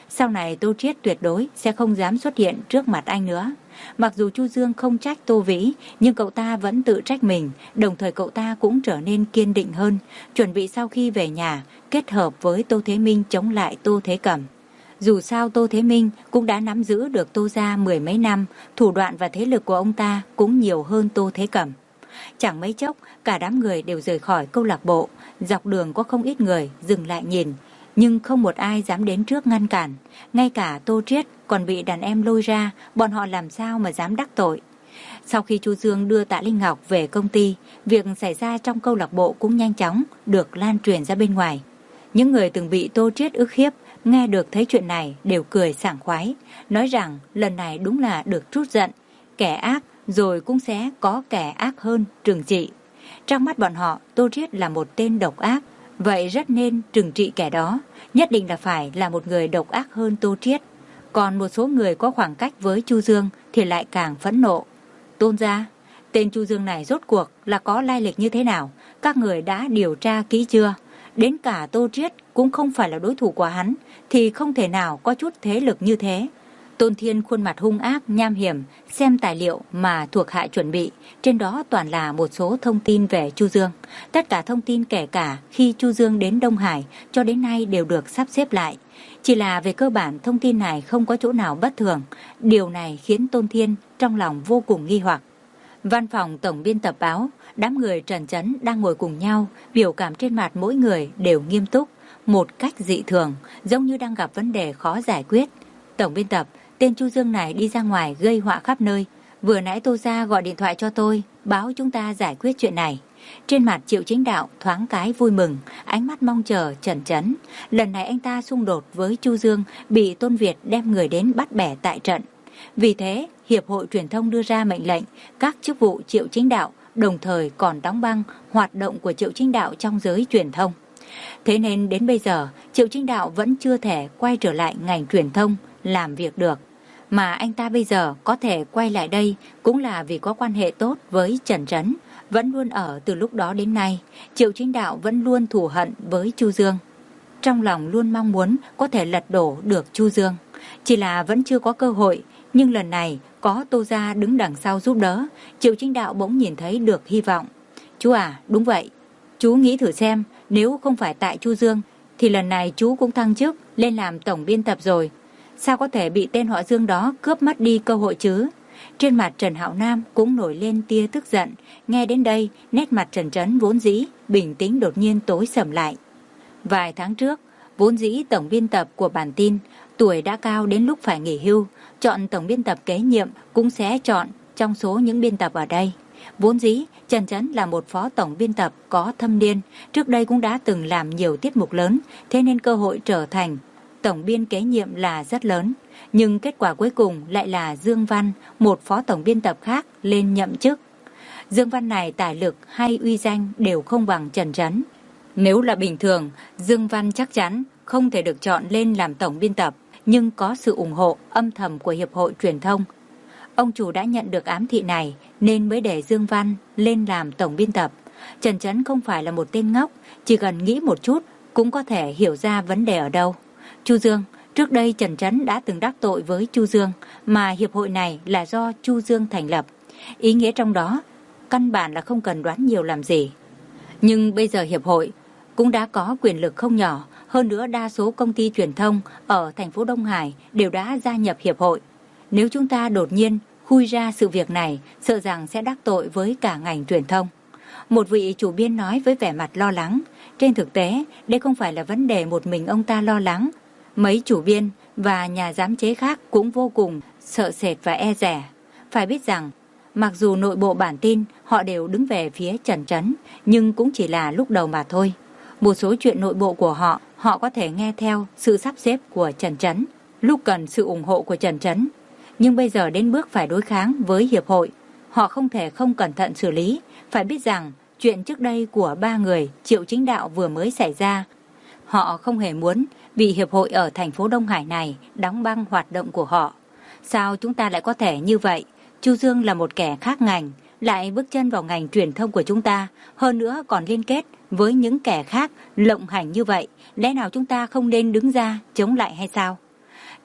S1: Sau này Tô Triết tuyệt đối sẽ không dám xuất hiện trước mặt anh nữa. Mặc dù Chu Dương không trách Tô Vĩ, nhưng cậu ta vẫn tự trách mình, đồng thời cậu ta cũng trở nên kiên định hơn, chuẩn bị sau khi về nhà kết hợp với Tô Thế Minh chống lại Tô Thế Cẩm. Dù sao Tô Thế Minh cũng đã nắm giữ được Tô gia mười mấy năm, thủ đoạn và thế lực của ông ta cũng nhiều hơn Tô Thế Cẩm. Chẳng mấy chốc, cả đám người đều rời khỏi câu lạc bộ, dọc đường có không ít người dừng lại nhìn, nhưng không một ai dám đến trước ngăn cản. Ngay cả Tô Triết còn bị đàn em lôi ra, bọn họ làm sao mà dám đắc tội. Sau khi Chu Dương đưa Tạ Linh Ngọc về công ty, việc xảy ra trong câu lạc bộ cũng nhanh chóng được lan truyền ra bên ngoài. Những người từng bị Tô Triết ức hiếp nghe được thấy chuyện này đều cười sảng khoái, nói rằng lần này đúng là được trút giận, kẻ ác rồi cũng sẽ có kẻ ác hơn trừng trị. Trong mắt bọn họ, Tô Triết là một tên độc ác, vậy rất nên trừng trị kẻ đó, nhất định là phải là một người độc ác hơn Tô Triết. Còn một số người có khoảng cách với Chu Dương thì lại càng phẫn nộ. Tôn gia, tên Chu Dương này rốt cuộc là có lai lịch như thế nào? Các người đã điều tra kỹ chưa? Đến cả Tô Triết cũng không phải là đối thủ của hắn, thì không thể nào có chút thế lực như thế. Tôn Thiên khuôn mặt hung ác, nham hiểm, xem tài liệu mà thuộc hạ chuẩn bị, trên đó toàn là một số thông tin về Chu Dương. Tất cả thông tin kể cả khi Chu Dương đến Đông Hải cho đến nay đều được sắp xếp lại. Chỉ là về cơ bản thông tin này không có chỗ nào bất thường, điều này khiến Tôn Thiên trong lòng vô cùng nghi hoặc. Văn phòng tổng biên tập báo, đám người Trần Chấn đang ngồi cùng nhau, biểu cảm trên mặt mỗi người đều nghiêm túc, một cách dị thường, giống như đang gặp vấn đề khó giải quyết. Tổng biên tập, tên Chu Dương này đi ra ngoài gây họa khắp nơi. Vừa nãy Tô gia gọi điện thoại cho tôi, báo chúng ta giải quyết chuyện này. Trên mặt Triệu Chính Đạo thoáng cái vui mừng, ánh mắt mong chờ Trần Chấn. Lần này anh ta xung đột với Chu Dương, bị Tôn Việt đem người đến bắt bẻ tại trận. Vì thế, Hiệp hội Truyền thông đưa ra mệnh lệnh, các chức vụ Triệu Chính Đạo đồng thời còn đóng băng hoạt động của Triệu Chính Đạo trong giới truyền thông. Thế nên đến bây giờ, Triệu Chính Đạo vẫn chưa thể quay trở lại ngành truyền thông làm việc được. Mà anh ta bây giờ có thể quay lại đây cũng là vì có quan hệ tốt với Trần Chấn, vẫn luôn ở từ lúc đó đến nay. Triệu Chính Đạo vẫn luôn thù hận với Chu Dương, trong lòng luôn mong muốn có thể lật đổ được Chu Dương, chỉ là vẫn chưa có cơ hội. Nhưng lần này có Tô gia đứng đằng sau giúp đỡ, Triệu Chính Đạo bỗng nhìn thấy được hy vọng. Chú à, đúng vậy, chú nghĩ thử xem, nếu không phải tại Chu Dương thì lần này chú cũng thăng chức lên làm tổng biên tập rồi. Sao có thể bị tên họ Dương đó cướp mất đi cơ hội chứ? Trên mặt Trần Hạo Nam cũng nổi lên tia tức giận. Nghe đến đây, nét mặt Trần Chấn vốn dĩ bình tĩnh đột nhiên tối sầm lại. Vài tháng trước, vốn dĩ tổng biên tập của bản tin, tuổi đã cao đến lúc phải nghỉ hưu, chọn tổng biên tập kế nhiệm cũng sẽ chọn trong số những biên tập ở đây. Vốn dĩ, Trần Chấn là một phó tổng biên tập có thâm niên, trước đây cũng đã từng làm nhiều tiết mục lớn, thế nên cơ hội trở thành tổng biên kế nhiệm là rất lớn. Nhưng kết quả cuối cùng lại là Dương Văn, một phó tổng biên tập khác lên nhậm chức. Dương Văn này tài lực hay uy danh đều không bằng Trần Chấn. Nếu là bình thường, Dương Văn chắc chắn không thể được chọn lên làm tổng biên tập, nhưng có sự ủng hộ âm thầm của Hiệp hội Truyền thông. Ông chủ đã nhận được ám thị này nên mới để Dương Văn lên làm tổng biên tập. Trần Chấn không phải là một tên ngốc, chỉ cần nghĩ một chút cũng có thể hiểu ra vấn đề ở đâu. Chu Dương, trước đây Trần Chấn đã từng đắc tội với Chu Dương, mà hiệp hội này là do Chu Dương thành lập. Ý nghĩa trong đó, căn bản là không cần đoán nhiều làm gì. Nhưng bây giờ hiệp hội cũng đã có quyền lực không nhỏ, hơn nữa đa số công ty truyền thông ở thành phố Đông Hải đều đã gia nhập hiệp hội. Nếu chúng ta đột nhiên khui ra sự việc này, sợ rằng sẽ đắc tội với cả ngành truyền thông. Một vị chủ biên nói với vẻ mặt lo lắng. Trên thực tế, đây không phải là vấn đề một mình ông ta lo lắng. Mấy chủ biên và nhà giám chế khác cũng vô cùng sợ sệt và e dè. Phải biết rằng, mặc dù nội bộ bản tin họ đều đứng về phía Trần Chấn, nhưng cũng chỉ là lúc đầu mà thôi. Một số chuyện nội bộ của họ, họ có thể nghe theo sự sắp xếp của Trần Chấn, lúc cần sự ủng hộ của Trần Chấn. Nhưng bây giờ đến bước phải đối kháng với hiệp hội, họ không thể không cẩn thận xử lý. Phải biết rằng, chuyện trước đây của ba người Triệu Chính Đạo vừa mới xảy ra. Họ không hề muốn vì hiệp hội ở thành phố Đông Hải này đóng băng hoạt động của họ. Sao chúng ta lại có thể như vậy? Chu Dương là một kẻ khác ngành, lại bước chân vào ngành truyền thông của chúng ta, hơn nữa còn liên kết với những kẻ khác lộng hành như vậy. Lẽ nào chúng ta không nên đứng ra chống lại hay sao?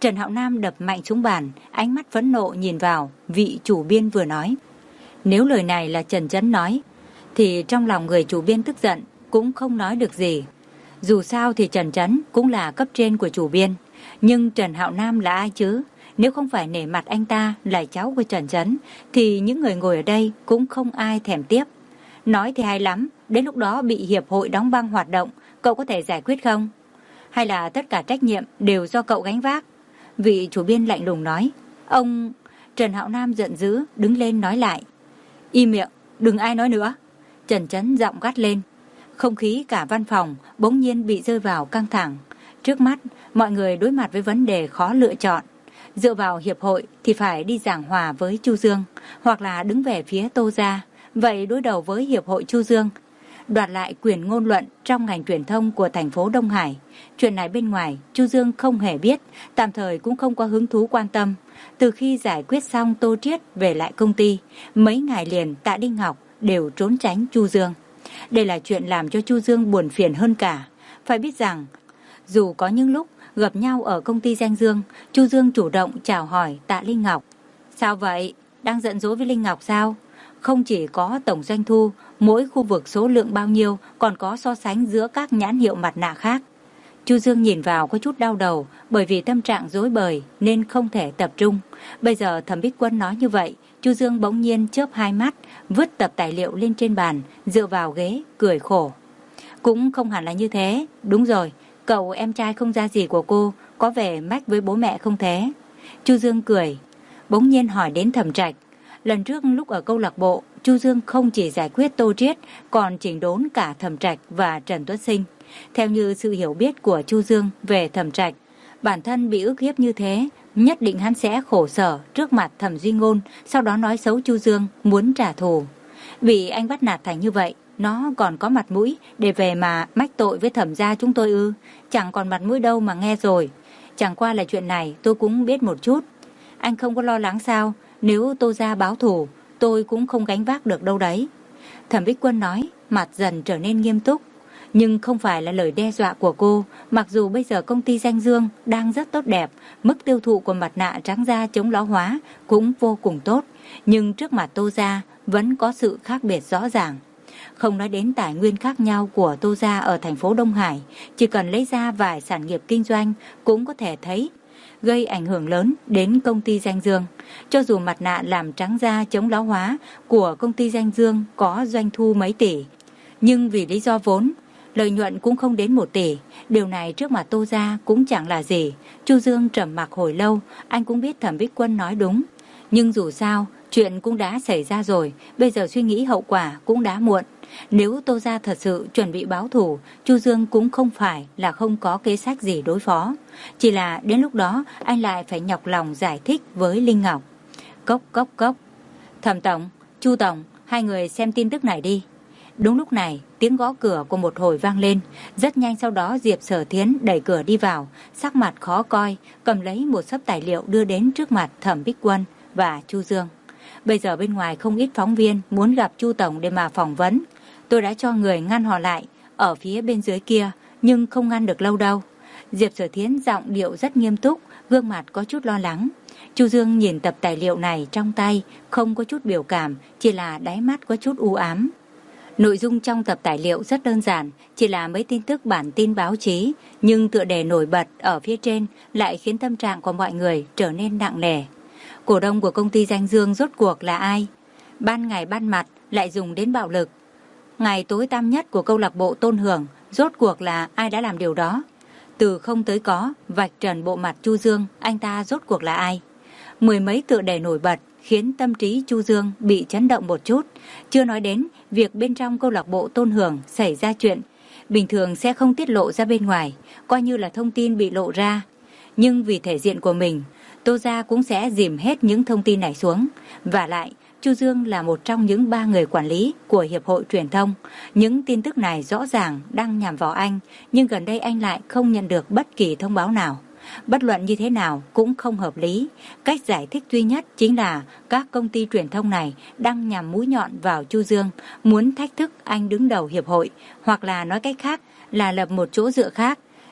S1: Trần Hạo Nam đập mạnh xuống bàn, ánh mắt phẫn nộ nhìn vào vị chủ biên vừa nói. Nếu lời này là Trần Chấn nói, thì trong lòng người chủ biên tức giận cũng không nói được gì. Dù sao thì Trần Chấn cũng là cấp trên của chủ biên, nhưng Trần Hạo Nam là ai chứ? Nếu không phải nể mặt anh ta là cháu của Trần Chấn, thì những người ngồi ở đây cũng không ai thèm tiếp. Nói thì hay lắm, đến lúc đó bị hiệp hội đóng băng hoạt động, cậu có thể giải quyết không? Hay là tất cả trách nhiệm đều do cậu gánh vác? Vị chủ biên lạnh lùng nói. Ông... Trần Hạo Nam giận dữ, đứng lên nói lại. Im miệng, đừng ai nói nữa. Trần Chấn giọng gắt lên. Không khí cả văn phòng bỗng nhiên bị rơi vào căng thẳng. Trước mắt, mọi người đối mặt với vấn đề khó lựa chọn. Dựa vào hiệp hội thì phải đi giảng hòa với Chu Dương, hoặc là đứng về phía Tô gia. Vậy đối đầu với hiệp hội Chu Dương, đoạt lại quyền ngôn luận trong ngành truyền thông của thành phố Đông Hải. Chuyện này bên ngoài, Chu Dương không hề biết, tạm thời cũng không có hứng thú quan tâm. Từ khi giải quyết xong Tô Triết về lại công ty, mấy ngày liền Tạ Đinh Ngọc đều trốn tránh Chu Dương. Đây là chuyện làm cho Chu Dương buồn phiền hơn cả. Phải biết rằng, dù có những lúc gặp nhau ở công ty Danh Dương, Chu Dương chủ động chào hỏi Tạ Linh Ngọc. Sao vậy? Đang giận dỗi với Linh Ngọc sao? Không chỉ có tổng doanh thu, mỗi khu vực số lượng bao nhiêu, còn có so sánh giữa các nhãn hiệu mặt nạ khác. Chu Dương nhìn vào có chút đau đầu, bởi vì tâm trạng rối bời nên không thể tập trung. Bây giờ Thẩm Bích Quân nói như vậy, Chu Dương bỗng nhiên chớp hai mắt, vứt tập tài liệu lên trên bàn, dựa vào ghế, cười khổ. Cũng không hẳn là như thế. Đúng rồi, cậu em trai không ra gì của cô có vẻ mách với bố mẹ không thế? Chu Dương cười, bỗng nhiên hỏi đến Thẩm Trạch. Lần trước lúc ở câu lạc bộ, Chu Dương không chỉ giải quyết Tô Triết, còn chỉnh đốn cả Thẩm Trạch và Trần Tuấn Sinh. Theo như sự hiểu biết của Chu Dương về Thẩm Trạch, bản thân bị ức hiếp như thế, nhất định hắn sẽ khổ sở trước mặt Thẩm Duy Ngôn, sau đó nói xấu Chu Dương, muốn trả thù. Bị anh bắt nạt thành như vậy, nó còn có mặt mũi để về mà mách tội với Thẩm gia chúng tôi ư? Chẳng còn mặt mũi đâu mà nghe rồi. Chẳng qua là chuyện này tôi cũng biết một chút. Anh không có lo lắng sao? Nếu Tô gia báo thù, tôi cũng không gánh vác được đâu đấy. Thẩm Bích Quân nói, mặt dần trở nên nghiêm túc. Nhưng không phải là lời đe dọa của cô. Mặc dù bây giờ công ty Danh Dương đang rất tốt đẹp, mức tiêu thụ của mặt nạ trắng da chống lão hóa cũng vô cùng tốt, nhưng trước mặt Tô gia vẫn có sự khác biệt rõ ràng. Không nói đến tài nguyên khác nhau của Tô gia ở thành phố Đông Hải, chỉ cần lấy ra vài sản nghiệp kinh doanh cũng có thể thấy gây ảnh hưởng lớn đến công ty Danh Dương. Cho dù mặt nạ làm trắng da chống lão hóa của công ty Danh Dương có doanh thu mấy tỷ, nhưng vì lý do vốn, lợi nhuận cũng không đến một tỷ. Điều này trước mặt Tô gia cũng chẳng là gì. Chu Dương trầm mặc hồi lâu, anh cũng biết Thẩm Bích Quân nói đúng. Nhưng dù sao, chuyện cũng đã xảy ra rồi, bây giờ suy nghĩ hậu quả cũng đã muộn. Nếu Tô gia thật sự chuẩn bị báo thù, Chu Dương cũng không phải là không có kế sách gì đối phó. Chỉ là đến lúc đó anh lại phải nhọc lòng giải thích với Linh Ngọc. Cốc cốc cốc. Thẩm tổng, Chu tổng, hai người xem tin tức này đi. Đúng lúc này, tiếng gõ cửa của một hồi vang lên. Rất nhanh sau đó Diệp Sở Thiến đẩy cửa đi vào, sắc mặt khó coi, cầm lấy một xấp tài liệu đưa đến trước mặt Thẩm Bích Quân và Chu Dương. Bây giờ bên ngoài không ít phóng viên muốn gặp Chu tổng để mà phỏng vấn. Tôi đã cho người ngăn họ lại ở phía bên dưới kia, nhưng không ngăn được lâu đâu. Diệp Sở Thiến giọng điệu rất nghiêm túc, gương mặt có chút lo lắng. Chu Dương nhìn tập tài liệu này trong tay, không có chút biểu cảm, chỉ là đáy mắt có chút u ám. Nội dung trong tập tài liệu rất đơn giản, chỉ là mấy tin tức bản tin báo chí, nhưng tựa đề nổi bật ở phía trên lại khiến tâm trạng của mọi người trở nên nặng nề. Cổ đông của công ty Danh Dương rốt cuộc là ai? Ban ngày ban mặt lại dùng đến bạo lực. Ngày tối tăm nhất của câu lạc bộ Tôn Hưởng, rốt cuộc là ai đã làm điều đó? Từ không tới có, vạch trần bộ mặt Chu Dương, anh ta rốt cuộc là ai? Mười mấy tựa đề nổi bật khiến tâm trí Chu Dương bị chấn động một chút. Chưa nói đến việc bên trong câu lạc bộ Tôn Hưởng xảy ra chuyện, bình thường sẽ không tiết lộ ra bên ngoài, coi như là thông tin bị lộ ra. Nhưng vì thể diện của mình, Tô gia cũng sẽ dìm hết những thông tin này xuống. Và lại, Chu Dương là một trong những ba người quản lý của Hiệp hội Truyền thông. Những tin tức này rõ ràng đang nhằm vào anh, nhưng gần đây anh lại không nhận được bất kỳ thông báo nào. Bất luận như thế nào cũng không hợp lý. Cách giải thích duy nhất chính là các công ty truyền thông này đang nhằm mũi nhọn vào Chu Dương, muốn thách thức anh đứng đầu hiệp hội, hoặc là nói cách khác là lập một chỗ dựa khác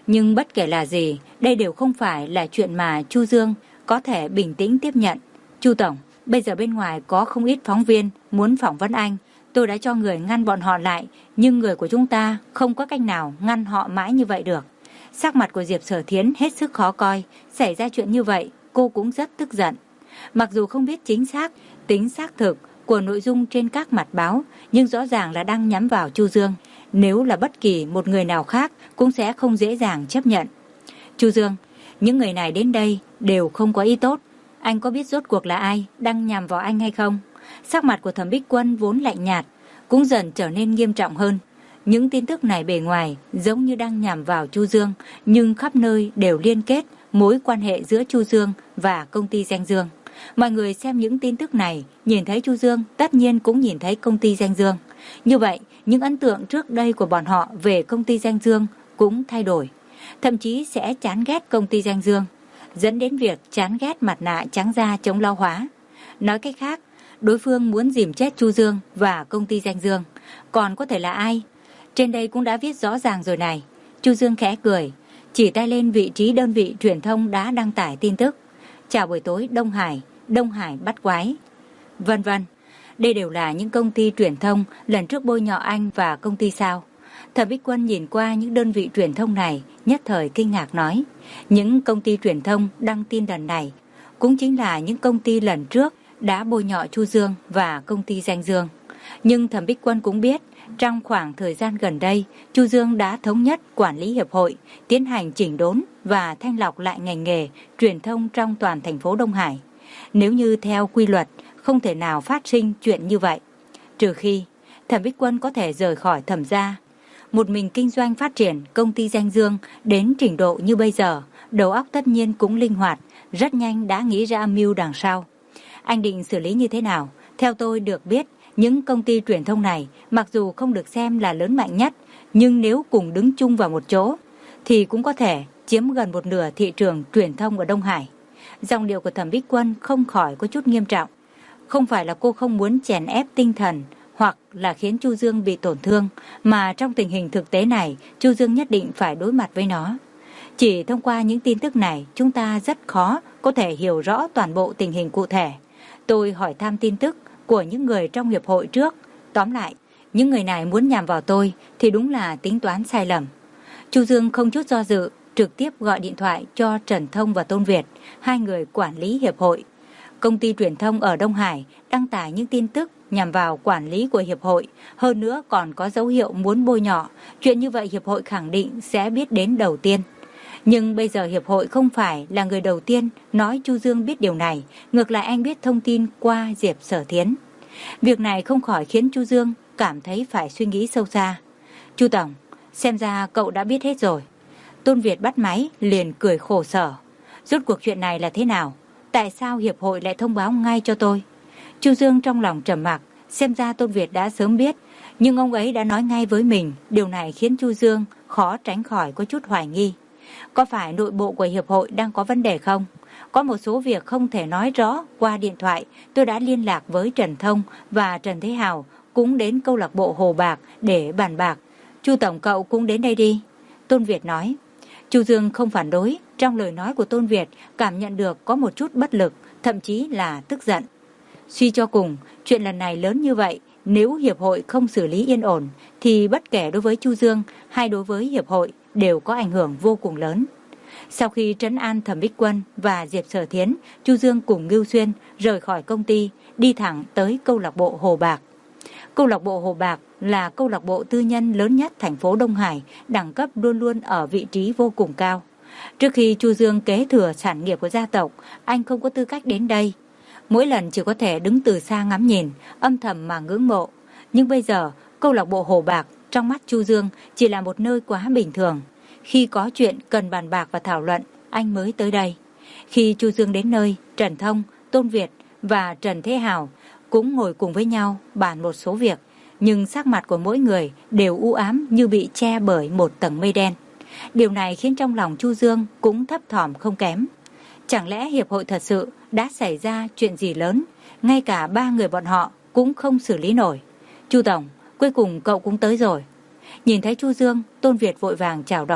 S1: Nhưng bất kể là gì, đây đều không phải là chuyện mà Chu Dương có thể bình tĩnh tiếp nhận. Chu tổng, bây giờ bên ngoài có không ít phóng viên muốn phỏng vấn anh. Tôi đã cho người ngăn bọn họ lại, nhưng người của chúng ta không có cách nào ngăn họ mãi như vậy được. Sắc mặt của Diệp Sở Thiến hết sức khó coi. Xảy ra chuyện như vậy, cô cũng rất tức giận. Mặc dù không biết chính xác tính xác thực của nội dung trên các mặt báo, nhưng rõ ràng là đang nhắm vào Chu Dương. Nếu là bất kỳ một người nào khác cũng sẽ không dễ dàng chấp nhận. Chu Dương, những người này đến đây đều không có ý tốt. Anh có biết rốt cuộc là ai đang nhằm vào anh hay không? Sắc mặt của Thẩm Bích Quân vốn lạnh nhạt cũng dần trở nên nghiêm trọng hơn. Những tin tức này bề ngoài giống như đang nhằm vào Chu Dương, nhưng khắp nơi đều liên kết mối quan hệ giữa Chu Dương và công ty Danh Dương. Mọi người xem những tin tức này, nhìn thấy Chu Dương tất nhiên cũng nhìn thấy công ty Danh Dương. Như vậy, những ấn tượng trước đây của bọn họ về công ty Danh Dương cũng thay đổi. Thậm chí sẽ chán ghét công ty Danh Dương, dẫn đến việc chán ghét mặt nạ trắng da chống lao hóa. Nói cách khác, đối phương muốn dìm chết Chu Dương và công ty Danh Dương. Còn có thể là ai? Trên đây cũng đã viết rõ ràng rồi này. Chu Dương khẽ cười, chỉ tay lên vị trí đơn vị truyền thông đã đăng tải tin tức. Chào buổi tối Đông Hải, Đông Hải bắt quái, vân vân. Đây đều là những công ty truyền thông lần trước bôi nhọ anh và công ty sao? Thẩm Bích Quân nhìn qua những đơn vị truyền thông này, nhất thời kinh ngạc nói. Những công ty truyền thông đăng tin lần này cũng chính là những công ty lần trước đã bôi nhọ Chu Dương và công ty Danh Dương. Nhưng Thẩm Bích Quân cũng biết, trong khoảng thời gian gần đây, Chu Dương đã thống nhất quản lý hiệp hội, tiến hành chỉnh đốn và thanh lọc lại ngành nghề truyền thông trong toàn thành phố Đông Hải. Nếu như theo quy luật, không thể nào phát sinh chuyện như vậy. Trừ khi Thẩm Bích Quân có thể rời khỏi Thẩm gia, một mình kinh doanh phát triển công ty Danh Dương đến trình độ như bây giờ, đầu óc tất nhiên cũng linh hoạt, rất nhanh đã nghĩ ra âm mưu đằng sau. Anh định xử lý như thế nào? Theo tôi được biết, những công ty truyền thông này mặc dù không được xem là lớn mạnh nhất, nhưng nếu cùng đứng chung vào một chỗ thì cũng có thể chiếm gần một nửa thị trường truyền thông ở Đông Hải. Giọng điệu của Thẩm Bích Quân không khỏi có chút nghiêm trọng. Không phải là cô không muốn chèn ép tinh thần hoặc là khiến Chu Dương bị tổn thương, mà trong tình hình thực tế này, Chu Dương nhất định phải đối mặt với nó. Chỉ thông qua những tin tức này, chúng ta rất khó có thể hiểu rõ toàn bộ tình hình cụ thể. Tôi hỏi thăm tin tức của những người trong hiệp hội trước. Tóm lại, những người này muốn nhằm vào tôi thì đúng là tính toán sai lầm. Chu Dương không chút do dự, trực tiếp gọi điện thoại cho Trần Thông và Tôn Việt, hai người quản lý hiệp hội. Công ty truyền thông ở Đông Hải đăng tải những tin tức nhằm vào quản lý của hiệp hội, hơn nữa còn có dấu hiệu muốn bôi nhọ. Chuyện như vậy hiệp hội khẳng định sẽ biết đến đầu tiên. Nhưng bây giờ hiệp hội không phải là người đầu tiên nói Chu Dương biết điều này, ngược lại anh biết thông tin qua Diệp Sở Thiến. Việc này không khỏi khiến Chu Dương cảm thấy phải suy nghĩ sâu xa. Chu tổng, xem ra cậu đã biết hết rồi. Tôn Việt bắt máy liền cười khổ sở. Rốt cuộc chuyện này là thế nào? Tại sao hiệp hội lại thông báo ngay cho tôi? Chu Dương trong lòng trầm mặc, xem ra Tôn Việt đã sớm biết, nhưng ông ấy đã nói ngay với mình. Điều này khiến Chu Dương khó tránh khỏi có chút hoài nghi. Có phải nội bộ của hiệp hội đang có vấn đề không? Có một số việc không thể nói rõ qua điện thoại. Tôi đã liên lạc với Trần Thông và Trần Thế Hào, cũng đến câu lạc bộ Hồ Bạc để bàn bạc. Chu tổng cậu cũng đến đây đi, Tôn Việt nói. Chu Dương không phản đối. Trong lời nói của Tôn Việt cảm nhận được có một chút bất lực, thậm chí là tức giận. Suy cho cùng, chuyện lần này lớn như vậy, nếu hiệp hội không xử lý yên ổn thì bất kể đối với Chu Dương hay đối với hiệp hội đều có ảnh hưởng vô cùng lớn. Sau khi trấn an Thẩm Bích Quân và Diệp Sở Thiến, Chu Dương cùng Ngưu Xuyên rời khỏi công ty, đi thẳng tới câu lạc bộ Hồ Bạc. Câu lạc bộ Hồ Bạc là câu lạc bộ tư nhân lớn nhất thành phố Đông Hải, đẳng cấp luôn luôn ở vị trí vô cùng cao. Trước khi Chu Dương kế thừa sản nghiệp của gia tộc, anh không có tư cách đến đây. Mỗi lần chỉ có thể đứng từ xa ngắm nhìn, âm thầm mà ngưỡng mộ. Nhưng bây giờ, câu lạc bộ Hồ Bạc trong mắt Chu Dương chỉ là một nơi quá bình thường. Khi có chuyện cần bàn bạc và thảo luận, anh mới tới đây. Khi Chu Dương đến nơi, Trần Thông, Tôn Việt và Trần Thế Hào cũng ngồi cùng với nhau bàn một số việc. Nhưng sắc mặt của mỗi người đều u ám như bị che bởi một tầng mây đen. Điều này khiến trong lòng Chu Dương cũng thấp thỏm không kém. Chẳng lẽ hiệp hội thật sự đã xảy ra chuyện gì lớn, ngay cả ba người bọn họ cũng không xử lý nổi. Chu tổng, cuối cùng cậu cũng tới rồi. Nhìn thấy Chu Dương, Tôn Việt vội vàng chào đón,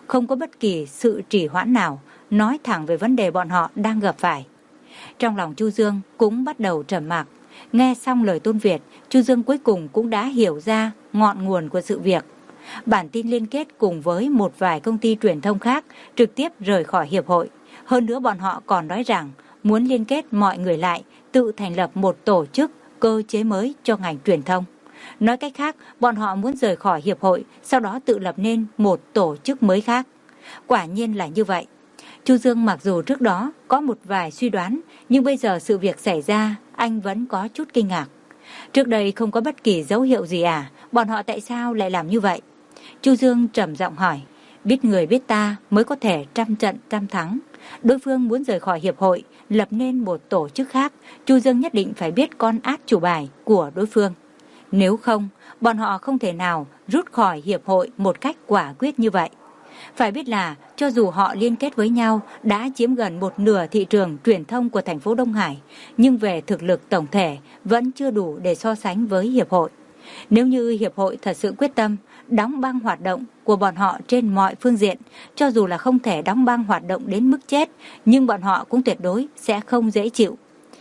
S1: không có bất kỳ sự trì hoãn nào, nói thẳng về vấn đề bọn họ đang gặp phải. Trong lòng Chu Dương cũng bắt đầu trầm mặc. Nghe xong lời Tôn Việt, Chu Dương cuối cùng cũng đã hiểu ra ngọn nguồn của sự việc. Bản tin liên kết cùng với một vài công ty truyền thông khác trực tiếp rời khỏi hiệp hội. Hơn nữa bọn họ còn nói rằng muốn liên kết mọi người lại, tự thành lập một tổ chức, cơ chế mới cho ngành truyền thông. Nói cách khác, bọn họ muốn rời khỏi hiệp hội, sau đó tự lập nên một tổ chức mới khác. Quả nhiên là như vậy. Chu Dương mặc dù trước đó có một vài suy đoán, nhưng bây giờ sự việc xảy ra, anh vẫn có chút kinh ngạc. Trước đây không có bất kỳ dấu hiệu gì à, bọn họ tại sao lại làm như vậy? Chu Dương trầm giọng hỏi. Biết người biết ta mới có thể trăm trận trăm thắng. Đối phương muốn rời khỏi hiệp hội, lập nên một tổ chức khác, Chu Dương nhất định phải biết con át chủ bài của đối phương. Nếu không, bọn họ không thể nào rút khỏi hiệp hội một cách quả quyết như vậy. Phải biết là, cho dù họ liên kết với nhau đã chiếm gần một nửa thị trường truyền thông của thành phố Đông Hải, nhưng về thực lực tổng thể vẫn chưa đủ để so sánh với hiệp hội. Nếu như hiệp hội thật sự quyết tâm đóng băng hoạt động của bọn họ trên mọi phương diện, cho dù là không thể đóng băng hoạt động đến mức chết, nhưng bọn họ cũng tuyệt đối sẽ không dễ chịu.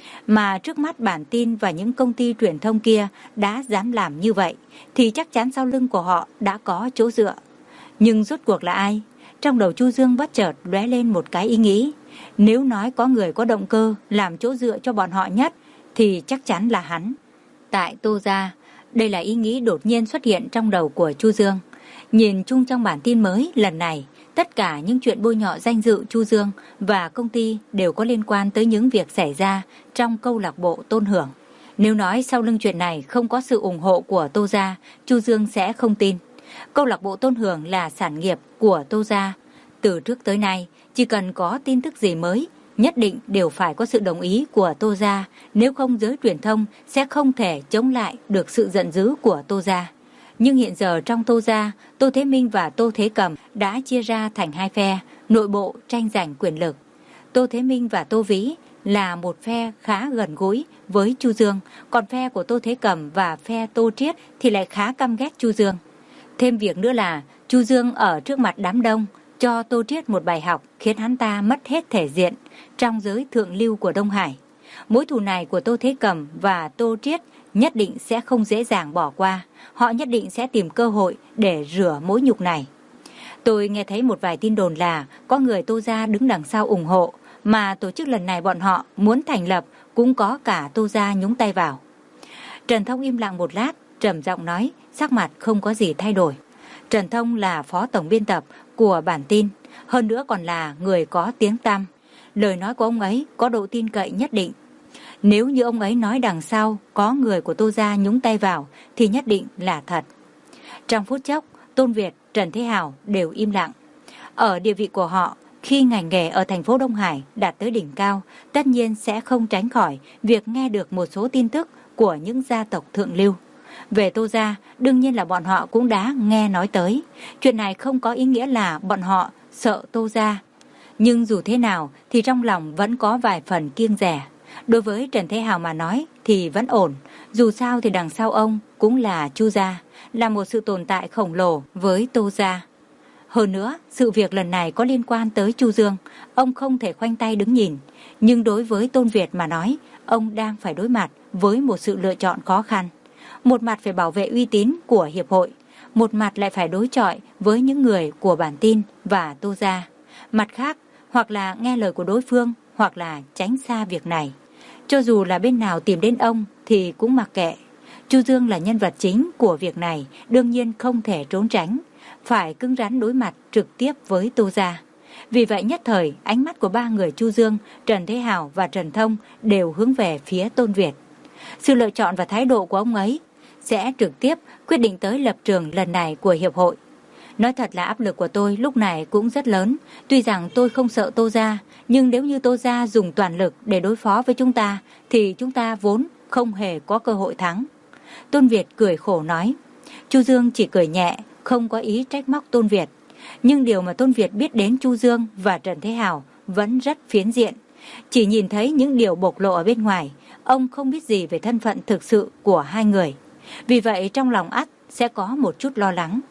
S1: Mà trước mắt bản tin và những công ty truyền thông kia đã dám làm như vậy, thì chắc chắn sau lưng của họ đã có chỗ dựa. Nhưng rốt cuộc là ai? Trong đầu Chu Dương bất chợt lóe lên một cái ý nghĩ. Nếu nói có người có động cơ làm chỗ dựa cho bọn họ nhất, thì chắc chắn là hắn. Tại Tô Gia, đây là ý nghĩ đột nhiên xuất hiện trong đầu của Chu Dương. Nhìn chung trong bản tin mới lần này, tất cả những chuyện bôi nhọ danh dự Chu Dương và công ty đều có liên quan tới những việc xảy ra trong câu lạc bộ Tôn Hưởng. Nếu nói sau lưng chuyện này không có sự ủng hộ của Tô Gia, Chu Dương sẽ không tin. Câu lạc bộ Tôn Hưởng là sản nghiệp của Tô Gia. Từ trước tới nay, chỉ cần có tin tức gì mới, nhất định đều phải có sự đồng ý của Tô Gia, nếu không giới truyền thông sẽ không thể chống lại được sự giận dữ của Tô Gia. Nhưng hiện giờ trong Tô Gia, Tô Thế Minh và Tô Thế Cầm đã chia ra thành hai phe, nội bộ tranh giành quyền lực. Tô Thế Minh và Tô Vĩ là một phe khá gần gũi với Chu Dương, còn phe của Tô Thế Cầm và phe Tô Triết thì lại khá căm ghét Chu Dương. Thêm việc nữa là Chu Dương ở trước mặt đám đông cho Tô Triết một bài học khiến hắn ta mất hết thể diện trong giới thượng lưu của Đông Hải. Mối thù này của Tô Thế Cầm và Tô Triết nhất định sẽ không dễ dàng bỏ qua. Họ nhất định sẽ tìm cơ hội để rửa mối nhục này. Tôi nghe thấy một vài tin đồn là có người Tô Gia đứng đằng sau ủng hộ, mà tổ chức lần này bọn họ muốn thành lập cũng có cả Tô Gia nhúng tay vào. Trần Thông im lặng một lát, trầm giọng nói, sắc mặt không có gì thay đổi. Trần Thông là phó tổng biên tập của bản tin, hơn nữa còn là người có tiếng tăm. Lời nói của ông ấy có độ tin cậy nhất định. Nếu như ông ấy nói đằng sau có người của Tô Gia nhúng tay vào thì nhất định là thật. Trong phút chốc, Tôn Việt, Trần Thế Hào đều im lặng. Ở địa vị của họ, khi ngành nghề ở thành phố Đông Hải đạt tới đỉnh cao, tất nhiên sẽ không tránh khỏi việc nghe được một số tin tức của những gia tộc thượng lưu. Về Tô Gia, đương nhiên là bọn họ cũng đã nghe nói tới. Chuyện này không có ý nghĩa là bọn họ sợ Tô Gia. Nhưng dù thế nào thì trong lòng vẫn có vài phần kiêng dè. Đối với Trần Thế Hào mà nói thì vẫn ổn. Dù sao thì đằng sau ông cũng là Chu Gia, là một sự tồn tại khổng lồ với Tô Gia. Hơn nữa, sự việc lần này có liên quan tới Chu Dương, ông không thể khoanh tay đứng nhìn. Nhưng đối với Tôn Việt mà nói, ông đang phải đối mặt với một sự lựa chọn khó khăn. Một mặt phải bảo vệ uy tín của hiệp hội, một mặt lại phải đối chọi với những người của bản tin và Tô Gia. Mặt khác, hoặc là nghe lời của đối phương, hoặc là tránh xa việc này. Cho dù là bên nào tìm đến ông thì cũng mặc kệ. Chu Dương là nhân vật chính của việc này, đương nhiên không thể trốn tránh, phải cứng rắn đối mặt trực tiếp với Tô Gia. Vì vậy nhất thời, ánh mắt của ba người Chu Dương, Trần Thế Hào và Trần Thông đều hướng về phía Tôn Việt. Sự lựa chọn và thái độ của ông ấy sẽ trực tiếp quyết định tới lập trường lần này của hiệp hội. Nói thật là áp lực của tôi lúc này cũng rất lớn. Tuy rằng tôi không sợ Tô Gia, nhưng nếu như Tô Gia dùng toàn lực để đối phó với chúng ta, thì chúng ta vốn không hề có cơ hội thắng. Tôn Việt cười khổ nói. Chu Dương chỉ cười nhẹ, không có ý trách móc Tôn Việt. Nhưng điều mà Tôn Việt biết đến Chu Dương và Trần Thế Hào vẫn rất phiến diện. Chỉ nhìn thấy những điều bộc lộ ở bên ngoài, ông không biết gì về thân phận thực sự của hai người. Vì vậy trong lòng ắt sẽ có một chút lo lắng.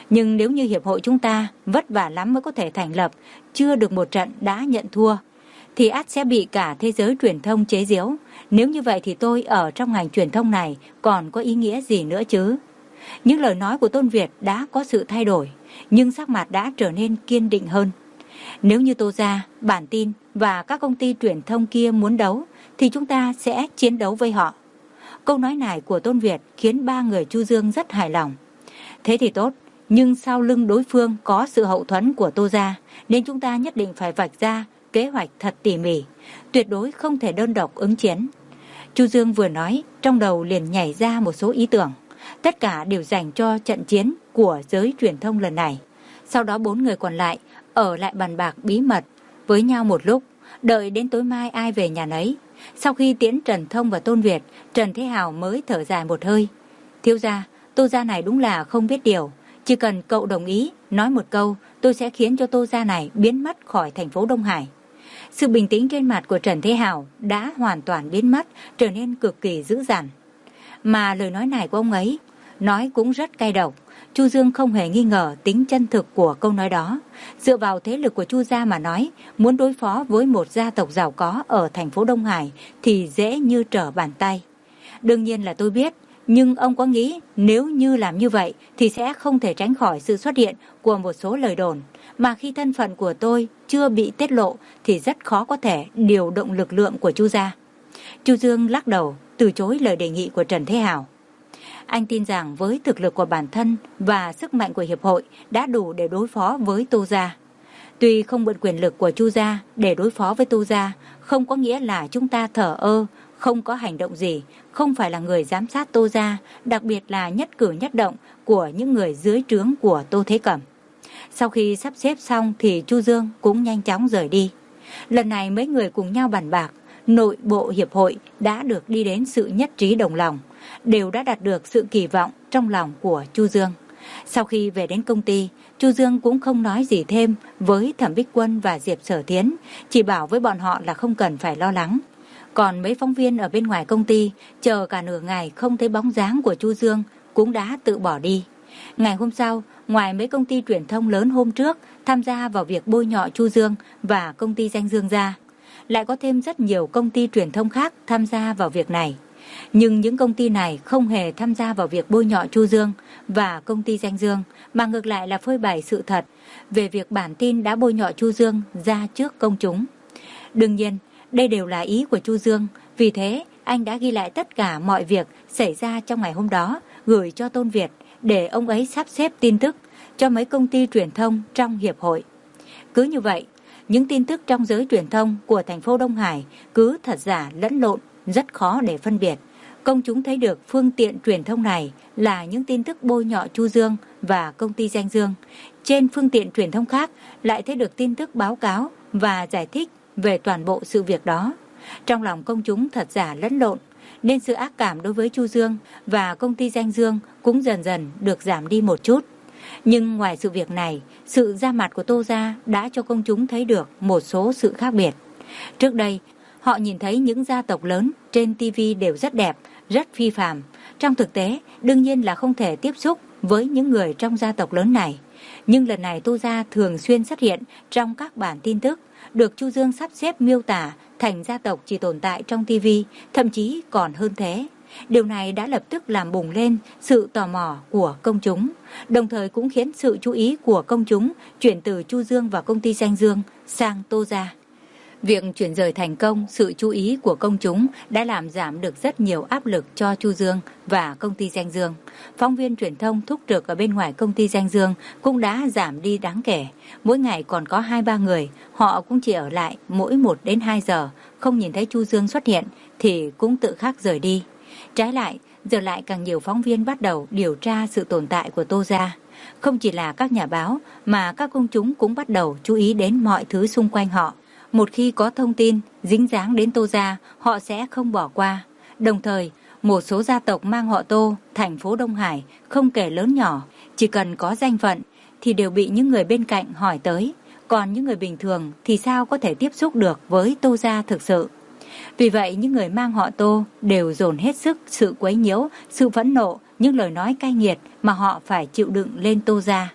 S1: Nhưng nếu như hiệp hội chúng ta vất vả lắm mới có thể thành lập, chưa được một trận đã nhận thua, thì ắt sẽ bị cả thế giới truyền thông chế giễu. Nếu như vậy thì tôi ở trong ngành truyền thông này còn có ý nghĩa gì nữa chứ? Những lời nói của Tôn Việt đã có sự thay đổi, nhưng sắc mặt đã trở nên kiên định hơn. Nếu như Tô Gia, Bản Tin và các công ty truyền thông kia muốn đấu, thì chúng ta sẽ chiến đấu với họ. Câu nói này của Tôn Việt khiến ba người Chu Dương rất hài lòng. Thế thì tốt, nhưng sau lưng đối phương có sự hậu thuẫn của Tô Gia, nên chúng ta nhất định phải vạch ra kế hoạch thật tỉ mỉ, tuyệt đối không thể đơn độc ứng chiến. Chu Dương vừa nói, trong đầu liền nhảy ra một số ý tưởng, tất cả đều dành cho trận chiến của giới truyền thông lần này. Sau đó bốn người còn lại ở lại bàn bạc bí mật với nhau một lúc, đợi đến tối mai ai về nhà nấy. Sau khi tiễn Trần Thông và Tôn Việt, Trần Thế Hào mới thở dài một hơi. Thiếu gia, Tô Gia này đúng là không biết điều. Chỉ cần cậu đồng ý, nói một câu, tôi sẽ khiến cho Tô Gia này biến mất khỏi thành phố Đông Hải. Sự bình tĩnh trên mặt của Trần Thế Hào đã hoàn toàn biến mất, trở nên cực kỳ dữ dằn. Mà lời nói này của ông ấy, nói cũng rất cay độc. Chu Dương không hề nghi ngờ tính chân thực của câu nói đó. Dựa vào thế lực của Chu gia mà nói, muốn đối phó với một gia tộc giàu có ở thành phố Đông Hải thì dễ như trở bàn tay. Đương nhiên là tôi biết, nhưng ông có nghĩ nếu như làm như vậy thì sẽ không thể tránh khỏi sự xuất hiện của một số lời đồn, mà khi thân phận của tôi chưa bị tiết lộ thì rất khó có thể điều động lực lượng của Chu gia. Chu Dương lắc đầu, từ chối lời đề nghị của Trần Thế Hào. Anh tin rằng với thực lực của bản thân và sức mạnh của hiệp hội đã đủ để đối phó với Tô gia. Tuy không mượn quyền lực của Chu gia để đối phó với Tô gia, không có nghĩa là chúng ta thờ ơ, không có hành động gì, không phải là người giám sát Tô gia, đặc biệt là nhất cử nhất động của những người dưới trướng của Tô Thế Cẩm. Sau khi sắp xếp xong thì Chu Dương cũng nhanh chóng rời đi. Lần này mấy người cùng nhau bàn bạc, nội bộ hiệp hội đã được đi đến sự nhất trí đồng lòng, đều đã đạt được sự kỳ vọng trong lòng của Chu Dương. Sau khi về đến công ty, Chu Dương cũng không nói gì thêm với Thẩm Bích Quân và Diệp Sở Thiến, chỉ bảo với bọn họ là không cần phải lo lắng. Còn mấy phóng viên ở bên ngoài công ty chờ cả nửa ngày không thấy bóng dáng của Chu Dương cũng đã tự bỏ đi. Ngày hôm sau, ngoài mấy công ty truyền thông lớn hôm trước tham gia vào việc bôi nhọ Chu Dương và công ty Danh Dương ra, lại có thêm rất nhiều công ty truyền thông khác tham gia vào việc này. Nhưng những công ty này không hề tham gia vào việc bôi nhọ Chu Dương và công ty Danh Dương, mà ngược lại là phơi bày sự thật về việc bản tin đã bôi nhọ Chu Dương ra trước công chúng. Đương nhiên, đây đều là ý của Chu Dương, vì thế anh đã ghi lại tất cả mọi việc xảy ra trong ngày hôm đó, gửi cho Tôn Việt để ông ấy sắp xếp tin tức cho mấy công ty truyền thông trong hiệp hội. Cứ như vậy, những tin tức trong giới truyền thông của thành phố Đông Hải cứ thật giả lẫn lộn, rất khó để phân biệt. Công chúng thấy được phương tiện truyền thông này là những tin tức bôi nhọ Chu Dương và công ty Danh Dương. Trên phương tiện truyền thông khác lại thấy được tin tức báo cáo và giải thích về toàn bộ sự việc đó. Trong lòng công chúng thật giả lẫn lộn, nên sự ác cảm đối với Chu Dương và công ty Danh Dương cũng dần dần được giảm đi một chút. Nhưng ngoài sự việc này, sự ra mặt của Tô gia đã cho công chúng thấy được một số sự khác biệt. Trước đây, họ nhìn thấy những gia tộc lớn trên ti vi đều rất đẹp, rất phi phàm. Trong thực tế, đương nhiên là không thể tiếp xúc với những người trong gia tộc lớn này. Nhưng lần này Tô gia thường xuyên xuất hiện trong các bản tin tức, được Chu Dương sắp xếp miêu tả thành gia tộc chỉ tồn tại trong ti vi, thậm chí còn hơn thế. Điều này đã lập tức làm bùng lên sự tò mò của công chúng, đồng thời cũng khiến sự chú ý của công chúng chuyển từ Chu Dương và công ty Danh Dương sang Tô gia. Việc chuyển rời thành công sự chú ý của công chúng đã làm giảm được rất nhiều áp lực cho Chu Dương và công ty Danh Dương. Phóng viên truyền thông thúc trực ở bên ngoài công ty Danh Dương cũng đã giảm đi đáng kể. Mỗi ngày còn có hai ba người, họ cũng chỉ ở lại mỗi một đến hai giờ, không nhìn thấy Chu Dương xuất hiện thì cũng tự khắc rời đi. Trái lại, giờ lại càng nhiều phóng viên bắt đầu điều tra sự tồn tại của Tô gia. Không chỉ là các nhà báo mà các công chúng cũng bắt đầu chú ý đến mọi thứ xung quanh họ. Một khi có thông tin dính dáng đến Tô gia, họ sẽ không bỏ qua. Đồng thời, một số gia tộc mang họ Tô, thành phố Đông Hải, không kể lớn nhỏ, chỉ cần có danh phận thì đều bị những người bên cạnh hỏi tới. Còn những người bình thường thì sao có thể tiếp xúc được với Tô gia thực sự. Vì vậy, những người mang họ Tô đều dồn hết sức sự quấy nhiễu, sự phẫn nộ, những lời nói cay nghiệt mà họ phải chịu đựng lên Tô gia.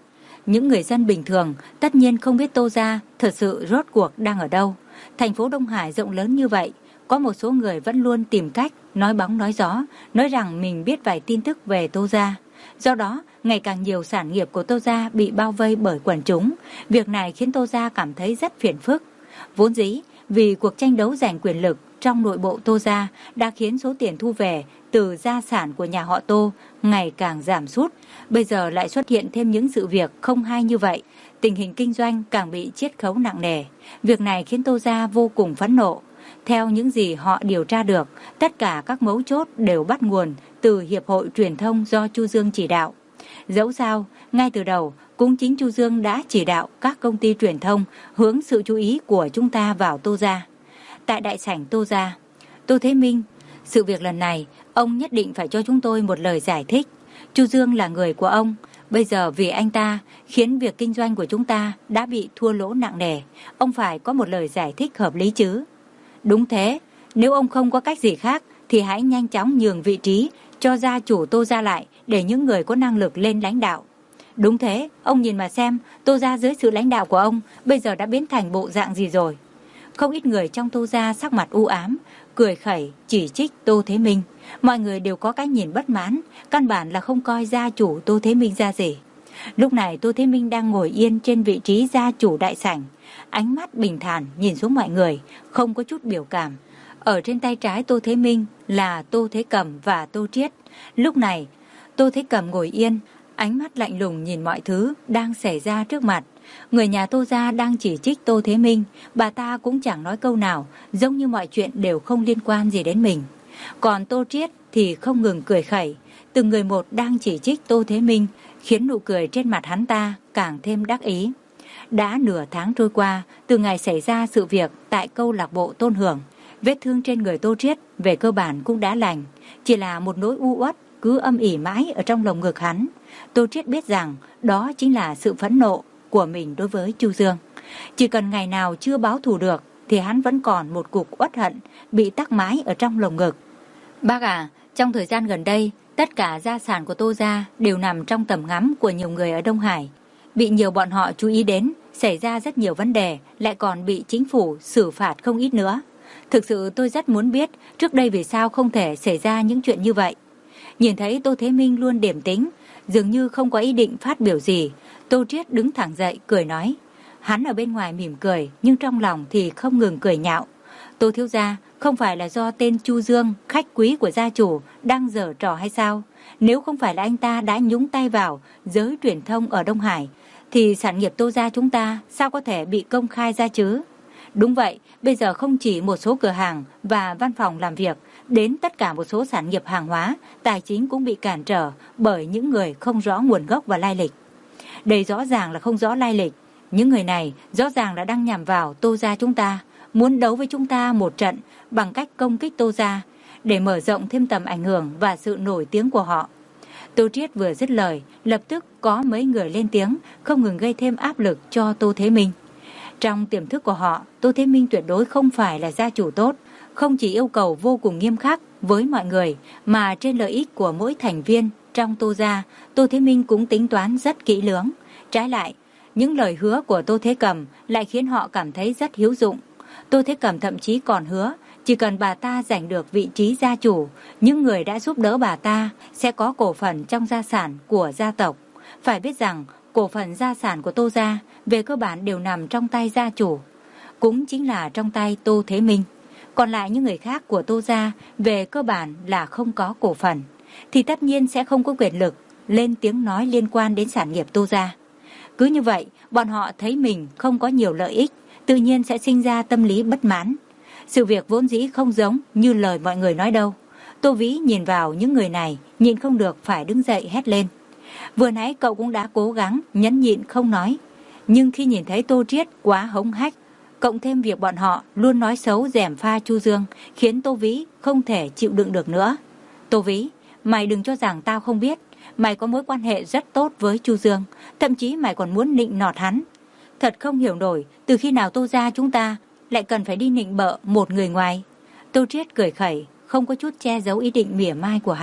S1: Những người dân bình thường tất nhiên không biết Tô gia thật sự rốt cuộc đang ở đâu. Thành phố Đông Hải rộng lớn như vậy, có một số người vẫn luôn tìm cách nói bóng nói gió, nói rằng mình biết vài tin tức về Tô gia. Do đó, ngày càng nhiều sản nghiệp của Tô gia bị bao vây bởi quần chúng. Việc này khiến Tô gia cảm thấy rất phiền phức. Vốn dĩ, vì cuộc tranh đấu giành quyền lực trong nội bộ Tô gia đã khiến số tiền thu về từ gia sản của nhà họ Tô ngày càng giảm sút. Bây giờ lại xuất hiện thêm những sự việc không hay như vậy, tình hình kinh doanh càng bị chiết khấu nặng nề. Việc này khiến Tô gia vô cùng phẫn nộ. Theo những gì họ điều tra được, tất cả các mấu chốt đều bắt nguồn từ Hiệp hội Truyền thông do Chu Dương chỉ đạo. Dẫu sao, ngay từ đầu, cũng chính Chu Dương đã chỉ đạo các công ty truyền thông hướng sự chú ý của chúng ta vào Tô gia. Tại đại sảnh Tô gia, Tô Thế Minh, sự việc lần này, ông nhất định phải cho chúng tôi một lời giải thích. Chu Dương là người của ông, bây giờ vì anh ta khiến việc kinh doanh của chúng ta đã bị thua lỗ nặng nề, ông phải có một lời giải thích hợp lý chứ. Đúng thế, nếu ông không có cách gì khác thì hãy nhanh chóng nhường vị trí cho gia chủ Tô gia lại để những người có năng lực lên lãnh đạo. Đúng thế, ông nhìn mà xem, Tô gia dưới sự lãnh đạo của ông bây giờ đã biến thành bộ dạng gì rồi. Không ít người trong Tô gia sắc mặt u ám, cười khẩy, chỉ trích Tô Thế Minh. Mọi người đều có cái nhìn bất mãn, căn bản là không coi gia chủ Tô Thế Minh ra gì. Lúc này Tô Thế Minh đang ngồi yên trên vị trí gia chủ đại sảnh, ánh mắt bình thản nhìn xuống mọi người, không có chút biểu cảm. Ở trên tay trái Tô Thế Minh là Tô Thế Cầm và Tô Triết. Lúc này, Tô Thế Cầm ngồi yên, ánh mắt lạnh lùng nhìn mọi thứ đang xảy ra trước mặt. Người nhà Tô gia đang chỉ trích Tô Thế Minh, bà ta cũng chẳng nói câu nào, giống như mọi chuyện đều không liên quan gì đến mình. Còn Tô Triết thì không ngừng cười khẩy, từng người một đang chỉ trích Tô Thế Minh, khiến nụ cười trên mặt hắn ta càng thêm đắc ý. Đã nửa tháng trôi qua, từ ngày xảy ra sự việc tại câu lạc bộ Tôn Hưởng, vết thương trên người Tô Triết về cơ bản cũng đã lành, chỉ là một nỗi u uất cứ âm ỉ mãi ở trong lồng ngực hắn. Tô Triết biết rằng đó chính là sự phẫn nộ của mình đối với Chu Dương. Chỉ cần ngày nào chưa báo thù được thì hắn vẫn còn một cục uất hận bị tắc mãi ở trong lồng ngực. Bác à, trong thời gian gần đây, tất cả gia sản của Tô gia đều nằm trong tầm ngắm của nhiều người ở Đông Hải. Bị nhiều bọn họ chú ý đến, xảy ra rất nhiều vấn đề, lại còn bị chính phủ xử phạt không ít nữa. Thực sự tôi rất muốn biết trước đây vì sao không thể xảy ra những chuyện như vậy. Nhìn thấy Tô Thế Minh luôn điềm tĩnh, dường như không có ý định phát biểu gì, Tô Triết đứng thẳng dậy cười nói. Hắn ở bên ngoài mỉm cười, nhưng trong lòng thì không ngừng cười nhạo. Tô thiếu gia, không phải là do tên Chu Dương, khách quý của gia chủ, đang giở trò hay sao? Nếu không phải là anh ta đã nhúng tay vào giới truyền thông ở Đông Hải, thì sản nghiệp Tô gia chúng ta sao có thể bị công khai ra chứ? Đúng vậy, bây giờ không chỉ một số cửa hàng và văn phòng làm việc, đến tất cả một số sản nghiệp hàng hóa, tài chính cũng bị cản trở bởi những người không rõ nguồn gốc và lai lịch. Đây rõ ràng là không rõ lai lịch. Những người này rõ ràng là đang nhằm vào Tô gia chúng ta, muốn đấu với chúng ta một trận bằng cách công kích Tô gia để mở rộng thêm tầm ảnh hưởng và sự nổi tiếng của họ. Tô Triết vừa dứt lời, lập tức có mấy người lên tiếng, không ngừng gây thêm áp lực cho Tô Thế Minh. Trong tiềm thức của họ, Tô Thế Minh tuyệt đối không phải là gia chủ tốt, không chỉ yêu cầu vô cùng nghiêm khắc với mọi người, mà trên lợi ích của mỗi thành viên trong Tô gia, Tô Thế Minh cũng tính toán rất kỹ lưỡng. Trái lại, những lời hứa của Tô Thế Cầm lại khiến họ cảm thấy rất hiếu dụng. Tô Thế Cầm thậm chí còn hứa, chỉ cần bà ta giành được vị trí gia chủ, những người đã giúp đỡ bà ta sẽ có cổ phần trong gia sản của gia tộc. Phải biết rằng, cổ phần gia sản của Tô gia về cơ bản đều nằm trong tay gia chủ, cũng chính là trong tay Tô Thế Minh. Còn lại những người khác của Tô gia về cơ bản là không có cổ phần, thì tất nhiên sẽ không có quyền lực lên tiếng nói liên quan đến sản nghiệp Tô gia. Cứ như vậy, bọn họ thấy mình không có nhiều lợi ích, tự nhiên sẽ sinh ra tâm lý bất mãn. Sự việc vốn dĩ không giống như lời mọi người nói đâu. Tô Vĩ nhìn vào những người này, nhịn không được phải đứng dậy hét lên. Vừa nãy cậu cũng đã cố gắng nhẫn nhịn không nói, nhưng khi nhìn thấy Tô Triết quá hống hách, cộng thêm việc bọn họ luôn nói xấu gièm pha Chu Dương, khiến Tô Vĩ không thể chịu đựng được nữa. Tô Vĩ, mày đừng cho rằng tao không biết, mày có mối quan hệ rất tốt với Chu Dương, thậm chí mày còn muốn nịnh nọt hắn. Thật không hiểu nổi, từ khi nào Tô gia chúng ta lại cần phải đi nịnh bợ một người ngoài. Tô Triết cười khẩy, không có chút che giấu ý định mỉa mai của hắn.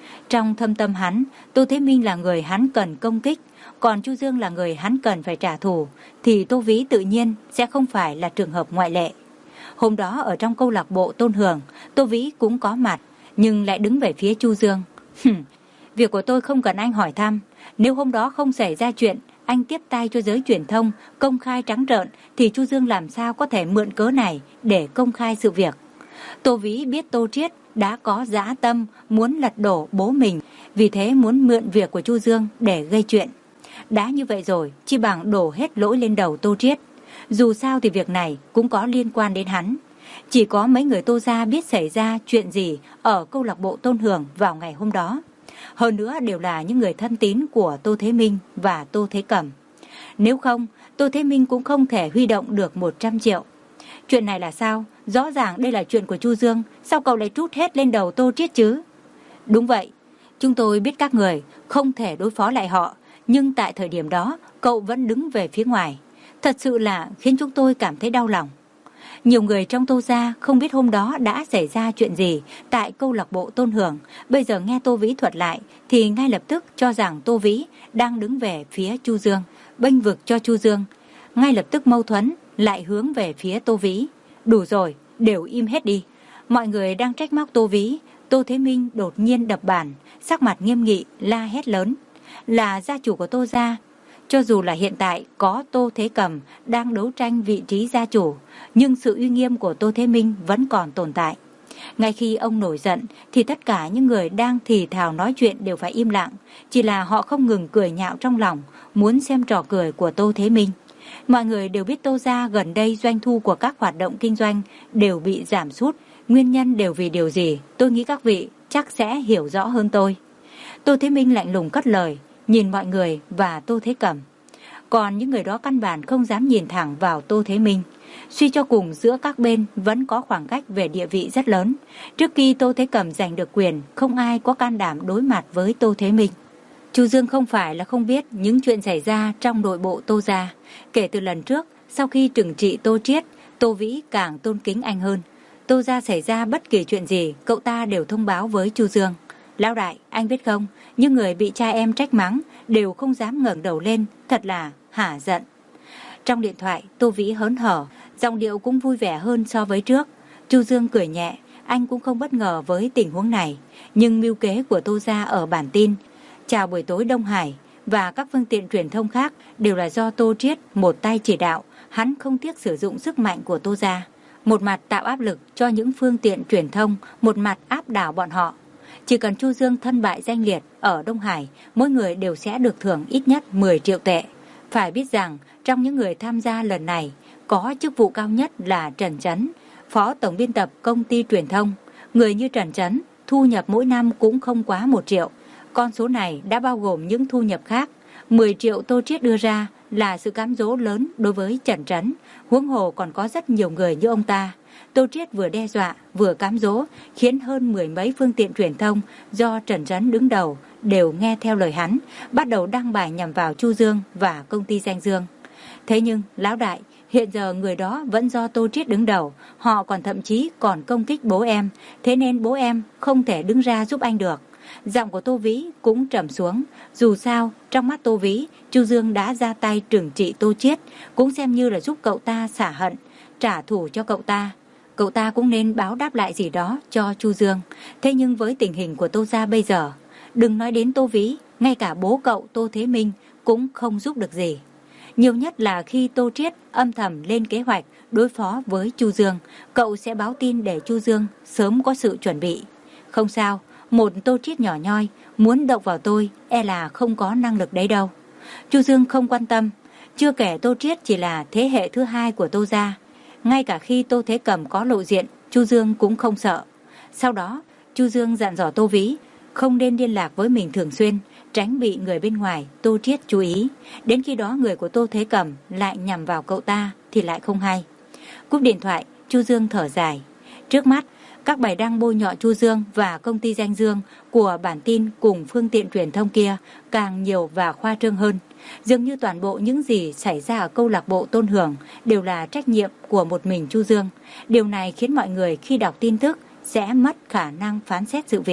S1: Trong thâm tâm hắn, Tô Thế Minh là người hắn cần công kích, còn Chu Dương là người hắn cần phải trả thù, thì Tô Vĩ tự nhiên sẽ không phải là trường hợp ngoại lệ. Hôm đó ở trong câu lạc bộ Tôn Hưởng, Tô Vĩ cũng có mặt, nhưng lại đứng về phía Chu Dương. Việc của tôi không cần anh hỏi thăm, nếu hôm đó không xảy ra chuyện, anh tiếp tay cho giới truyền thông công khai trắng trợn, thì Chu Dương làm sao có thể mượn cớ này để công khai sự việc. Tô Vĩ biết Tô Triết đã có dã tâm muốn lật đổ bố mình, vì thế muốn mượn việc của Chu Dương để gây chuyện. Đã như vậy rồi, chi bằng đổ hết lỗi lên đầu Tô Triết. Dù sao thì việc này cũng có liên quan đến hắn. Chỉ có mấy người Tô gia biết xảy ra chuyện gì ở câu lạc bộ Tôn Hưởng vào ngày hôm đó. Hơn nữa đều là những người thân tín của Tô Thế Minh và Tô Thế Cẩm. Nếu không, Tô Thế Minh cũng không thể huy động được một trăm triệu. Chuyện này là sao? Rõ ràng đây là chuyện của Chu Dương, sao cậu lại trút hết lên đầu Tô Triết chứ? Đúng vậy, chúng tôi biết các người không thể đối phó lại họ, nhưng tại thời điểm đó cậu vẫn đứng về phía ngoài. Thật sự là khiến chúng tôi cảm thấy đau lòng. Nhiều người trong Tô gia không biết hôm đó đã xảy ra chuyện gì tại câu lạc bộ Tôn Hưởng. Bây giờ nghe Tô Vĩ thuật lại thì ngay lập tức cho rằng Tô Vĩ đang đứng về phía Chu Dương, bênh vực cho Chu Dương. Ngay lập tức mâu thuẫn lại hướng về phía Tô Vĩ. Đủ rồi, đều im hết đi. Mọi người đang trách móc Tô Vĩ. Tô Thế Minh đột nhiên đập bàn, sắc mặt nghiêm nghị la hét lớn. Là gia chủ của Tô gia. Cho dù là hiện tại có Tô Thế Cẩm đang đấu tranh vị trí gia chủ, nhưng sự uy nghiêm của Tô Thế Minh vẫn còn tồn tại. Ngay khi ông nổi giận thì tất cả những người đang thì thào nói chuyện đều phải im lặng, chỉ là họ không ngừng cười nhạo trong lòng, muốn xem trò cười của Tô Thế Minh. Mọi người đều biết Tô gia gần đây doanh thu của các hoạt động kinh doanh đều bị giảm sút, nguyên nhân đều vì điều gì, tôi nghĩ các vị chắc sẽ hiểu rõ hơn tôi. Tô Thế Minh lạnh lùng cất lời, nhìn mọi người và Tô Thế Cẩm. Còn những người đó căn bản không dám nhìn thẳng vào Tô Thế Minh. Suy cho cùng giữa các bên vẫn có khoảng cách về địa vị rất lớn. Trước khi Tô Thế Cẩm giành được quyền, không ai có can đảm đối mặt với Tô Thế Minh. Chu Dương không phải là không biết những chuyện xảy ra trong nội bộ Tô gia. Kể từ lần trước, sau khi trừng trị Tô Triết, Tô Vĩ càng tôn kính anh hơn. Tô gia xảy ra bất kỳ chuyện gì, cậu ta đều thông báo với Chu Dương. Lão đại, anh biết không, những người bị cha em trách mắng đều không dám ngẩng đầu lên, thật là hả giận. Trong điện thoại, Tô Vĩ hớn hở, giọng điệu cũng vui vẻ hơn so với trước. Chu Dương cười nhẹ, anh cũng không bất ngờ với tình huống này, nhưng mưu kế của Tô gia ở bản tin Chào buổi tối Đông Hải và các phương tiện truyền thông khác đều là do Tô Triết một tay chỉ đạo. Hắn không tiếc sử dụng sức mạnh của Tô gia, một mặt tạo áp lực cho những phương tiện truyền thông, một mặt áp đảo bọn họ. Chỉ cần Chu Dương thân bại danh liệt ở Đông Hải, mỗi người đều sẽ được thưởng ít nhất mười triệu tệ. Phải biết rằng trong những người tham gia lần này có chức vụ cao nhất là Trần Chấn, phó tổng biên tập công ty truyền thông. Người như Trần Chấn thu nhập mỗi năm cũng không quá một triệu. Con số này đã bao gồm những thu nhập khác. mười triệu Tô Triết đưa ra là sự cám dỗ lớn đối với Trần Chấn, huống hồ còn có rất nhiều người như ông ta. Tô Triết vừa đe dọa vừa cám dỗ, khiến hơn mười mấy phương tiện truyền thông do Trần Chấn đứng đầu đều nghe theo lời hắn, bắt đầu đăng bài nhằm vào Chu Dương và công ty Danh Dương. Thế nhưng, lão đại, hiện giờ người đó vẫn do Tô Triết đứng đầu, họ còn thậm chí còn công kích bố em, thế nên bố em không thể đứng ra giúp anh được. Giọng của Tô Vĩ cũng trầm xuống. Dù sao, trong mắt Tô Vĩ, Chu Dương đã ra tay trừng trị Tô Triết, cũng xem như là giúp cậu ta xả hận, trả thù cho cậu ta. Cậu ta cũng nên báo đáp lại gì đó cho Chu Dương. Thế nhưng với tình hình của Tô gia bây giờ, đừng nói đến Tô Vĩ, ngay cả bố cậu Tô Thế Minh cũng không giúp được gì. Nhiều nhất là khi Tô Triết âm thầm lên kế hoạch đối phó với Chu Dương, cậu sẽ báo tin để Chu Dương sớm có sự chuẩn bị. Không sao, một Tô Triết nhỏ nhoi muốn động vào tôi e là không có năng lực đấy đâu. Chu Dương không quan tâm, chưa kể Tô Triết chỉ là thế hệ thứ hai của Tô gia. Ngay cả khi Tô Thế Cẩm có lộ diện, Chu Dương cũng không sợ. Sau đó, Chu Dương dặn dò Tô Vĩ không nên liên lạc với mình thường xuyên, tránh bị người bên ngoài Tô Triết chú ý. Đến khi đó người của Tô Thế Cẩm lại nhằm vào cậu ta thì lại không hay. Cúp điện thoại, Chu Dương thở dài. Trước mắt, các bài đăng bôi nhọ Chu Dương và công ty Danh Dương của bản tin cùng phương tiện truyền thông kia càng nhiều và khoa trương hơn. Dường như toàn bộ những gì xảy ra ở câu lạc bộ Tôn Hưởng đều là trách nhiệm của một mình Chu Dương. Điều này khiến mọi người khi đọc tin tức sẽ mất khả năng phán xét sự việc.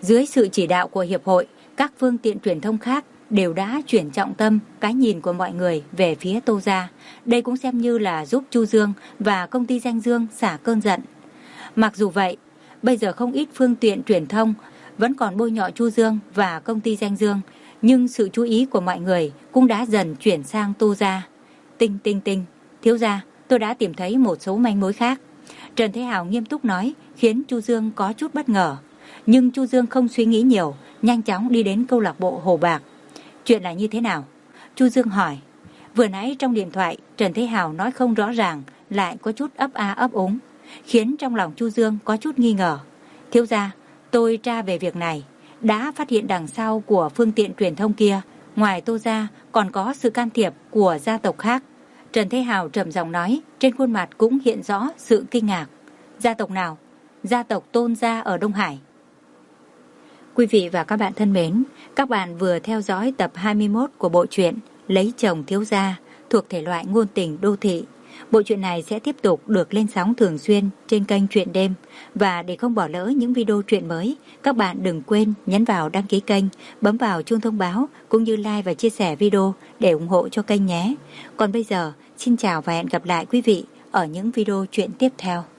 S1: Dưới sự chỉ đạo của hiệp hội, các phương tiện truyền thông khác đều đã chuyển trọng tâm cái nhìn của mọi người về phía Tô gia. Đây cũng xem như là giúp Chu Dương và công ty Danh Dương xả cơn giận. Mặc dù vậy, bây giờ không ít phương tiện truyền thông vẫn còn bôi nhọ Chu Dương và công ty Danh Dương, nhưng sự chú ý của mọi người cũng đã dần chuyển sang Tô gia. Tinh tinh tinh, thiếu gia, tôi đã tìm thấy một số manh mối khác. Trần Thế Hào nghiêm túc nói, khiến Chu Dương có chút bất ngờ. Nhưng Chu Dương không suy nghĩ nhiều, nhanh chóng đi đến câu lạc bộ Hồ Bạc. Chuyện là như thế nào? Chu Dương hỏi. Vừa nãy trong điện thoại, Trần Thế Hào nói không rõ ràng, lại có chút ấp a ấp úng, khiến trong lòng Chu Dương có chút nghi ngờ. Thiếu gia, tôi tra về việc này, đã phát hiện đằng sau của phương tiện truyền thông kia, ngoài Tô gia còn có sự can thiệp của gia tộc khác. Trần Thế Hào trầm giọng nói, trên khuôn mặt cũng hiện rõ sự kinh ngạc. Gia tộc nào? Gia tộc Tôn gia ở Đông Hải. Quý vị và các bạn thân mến, các bạn vừa theo dõi tập hai mươi mốt của bộ truyện Lấy chồng thiếu gia thuộc thể loại ngôn tình đô thị. Bộ truyện này sẽ tiếp tục được lên sóng thường xuyên trên kênh Truyện Đêm. Và để không bỏ lỡ những video truyện mới, các bạn đừng quên nhấn vào đăng ký kênh, bấm vào chuông thông báo cũng như like và chia sẻ video để ủng hộ cho kênh nhé. Còn bây giờ, xin chào và hẹn gặp lại quý vị ở những video truyện tiếp theo.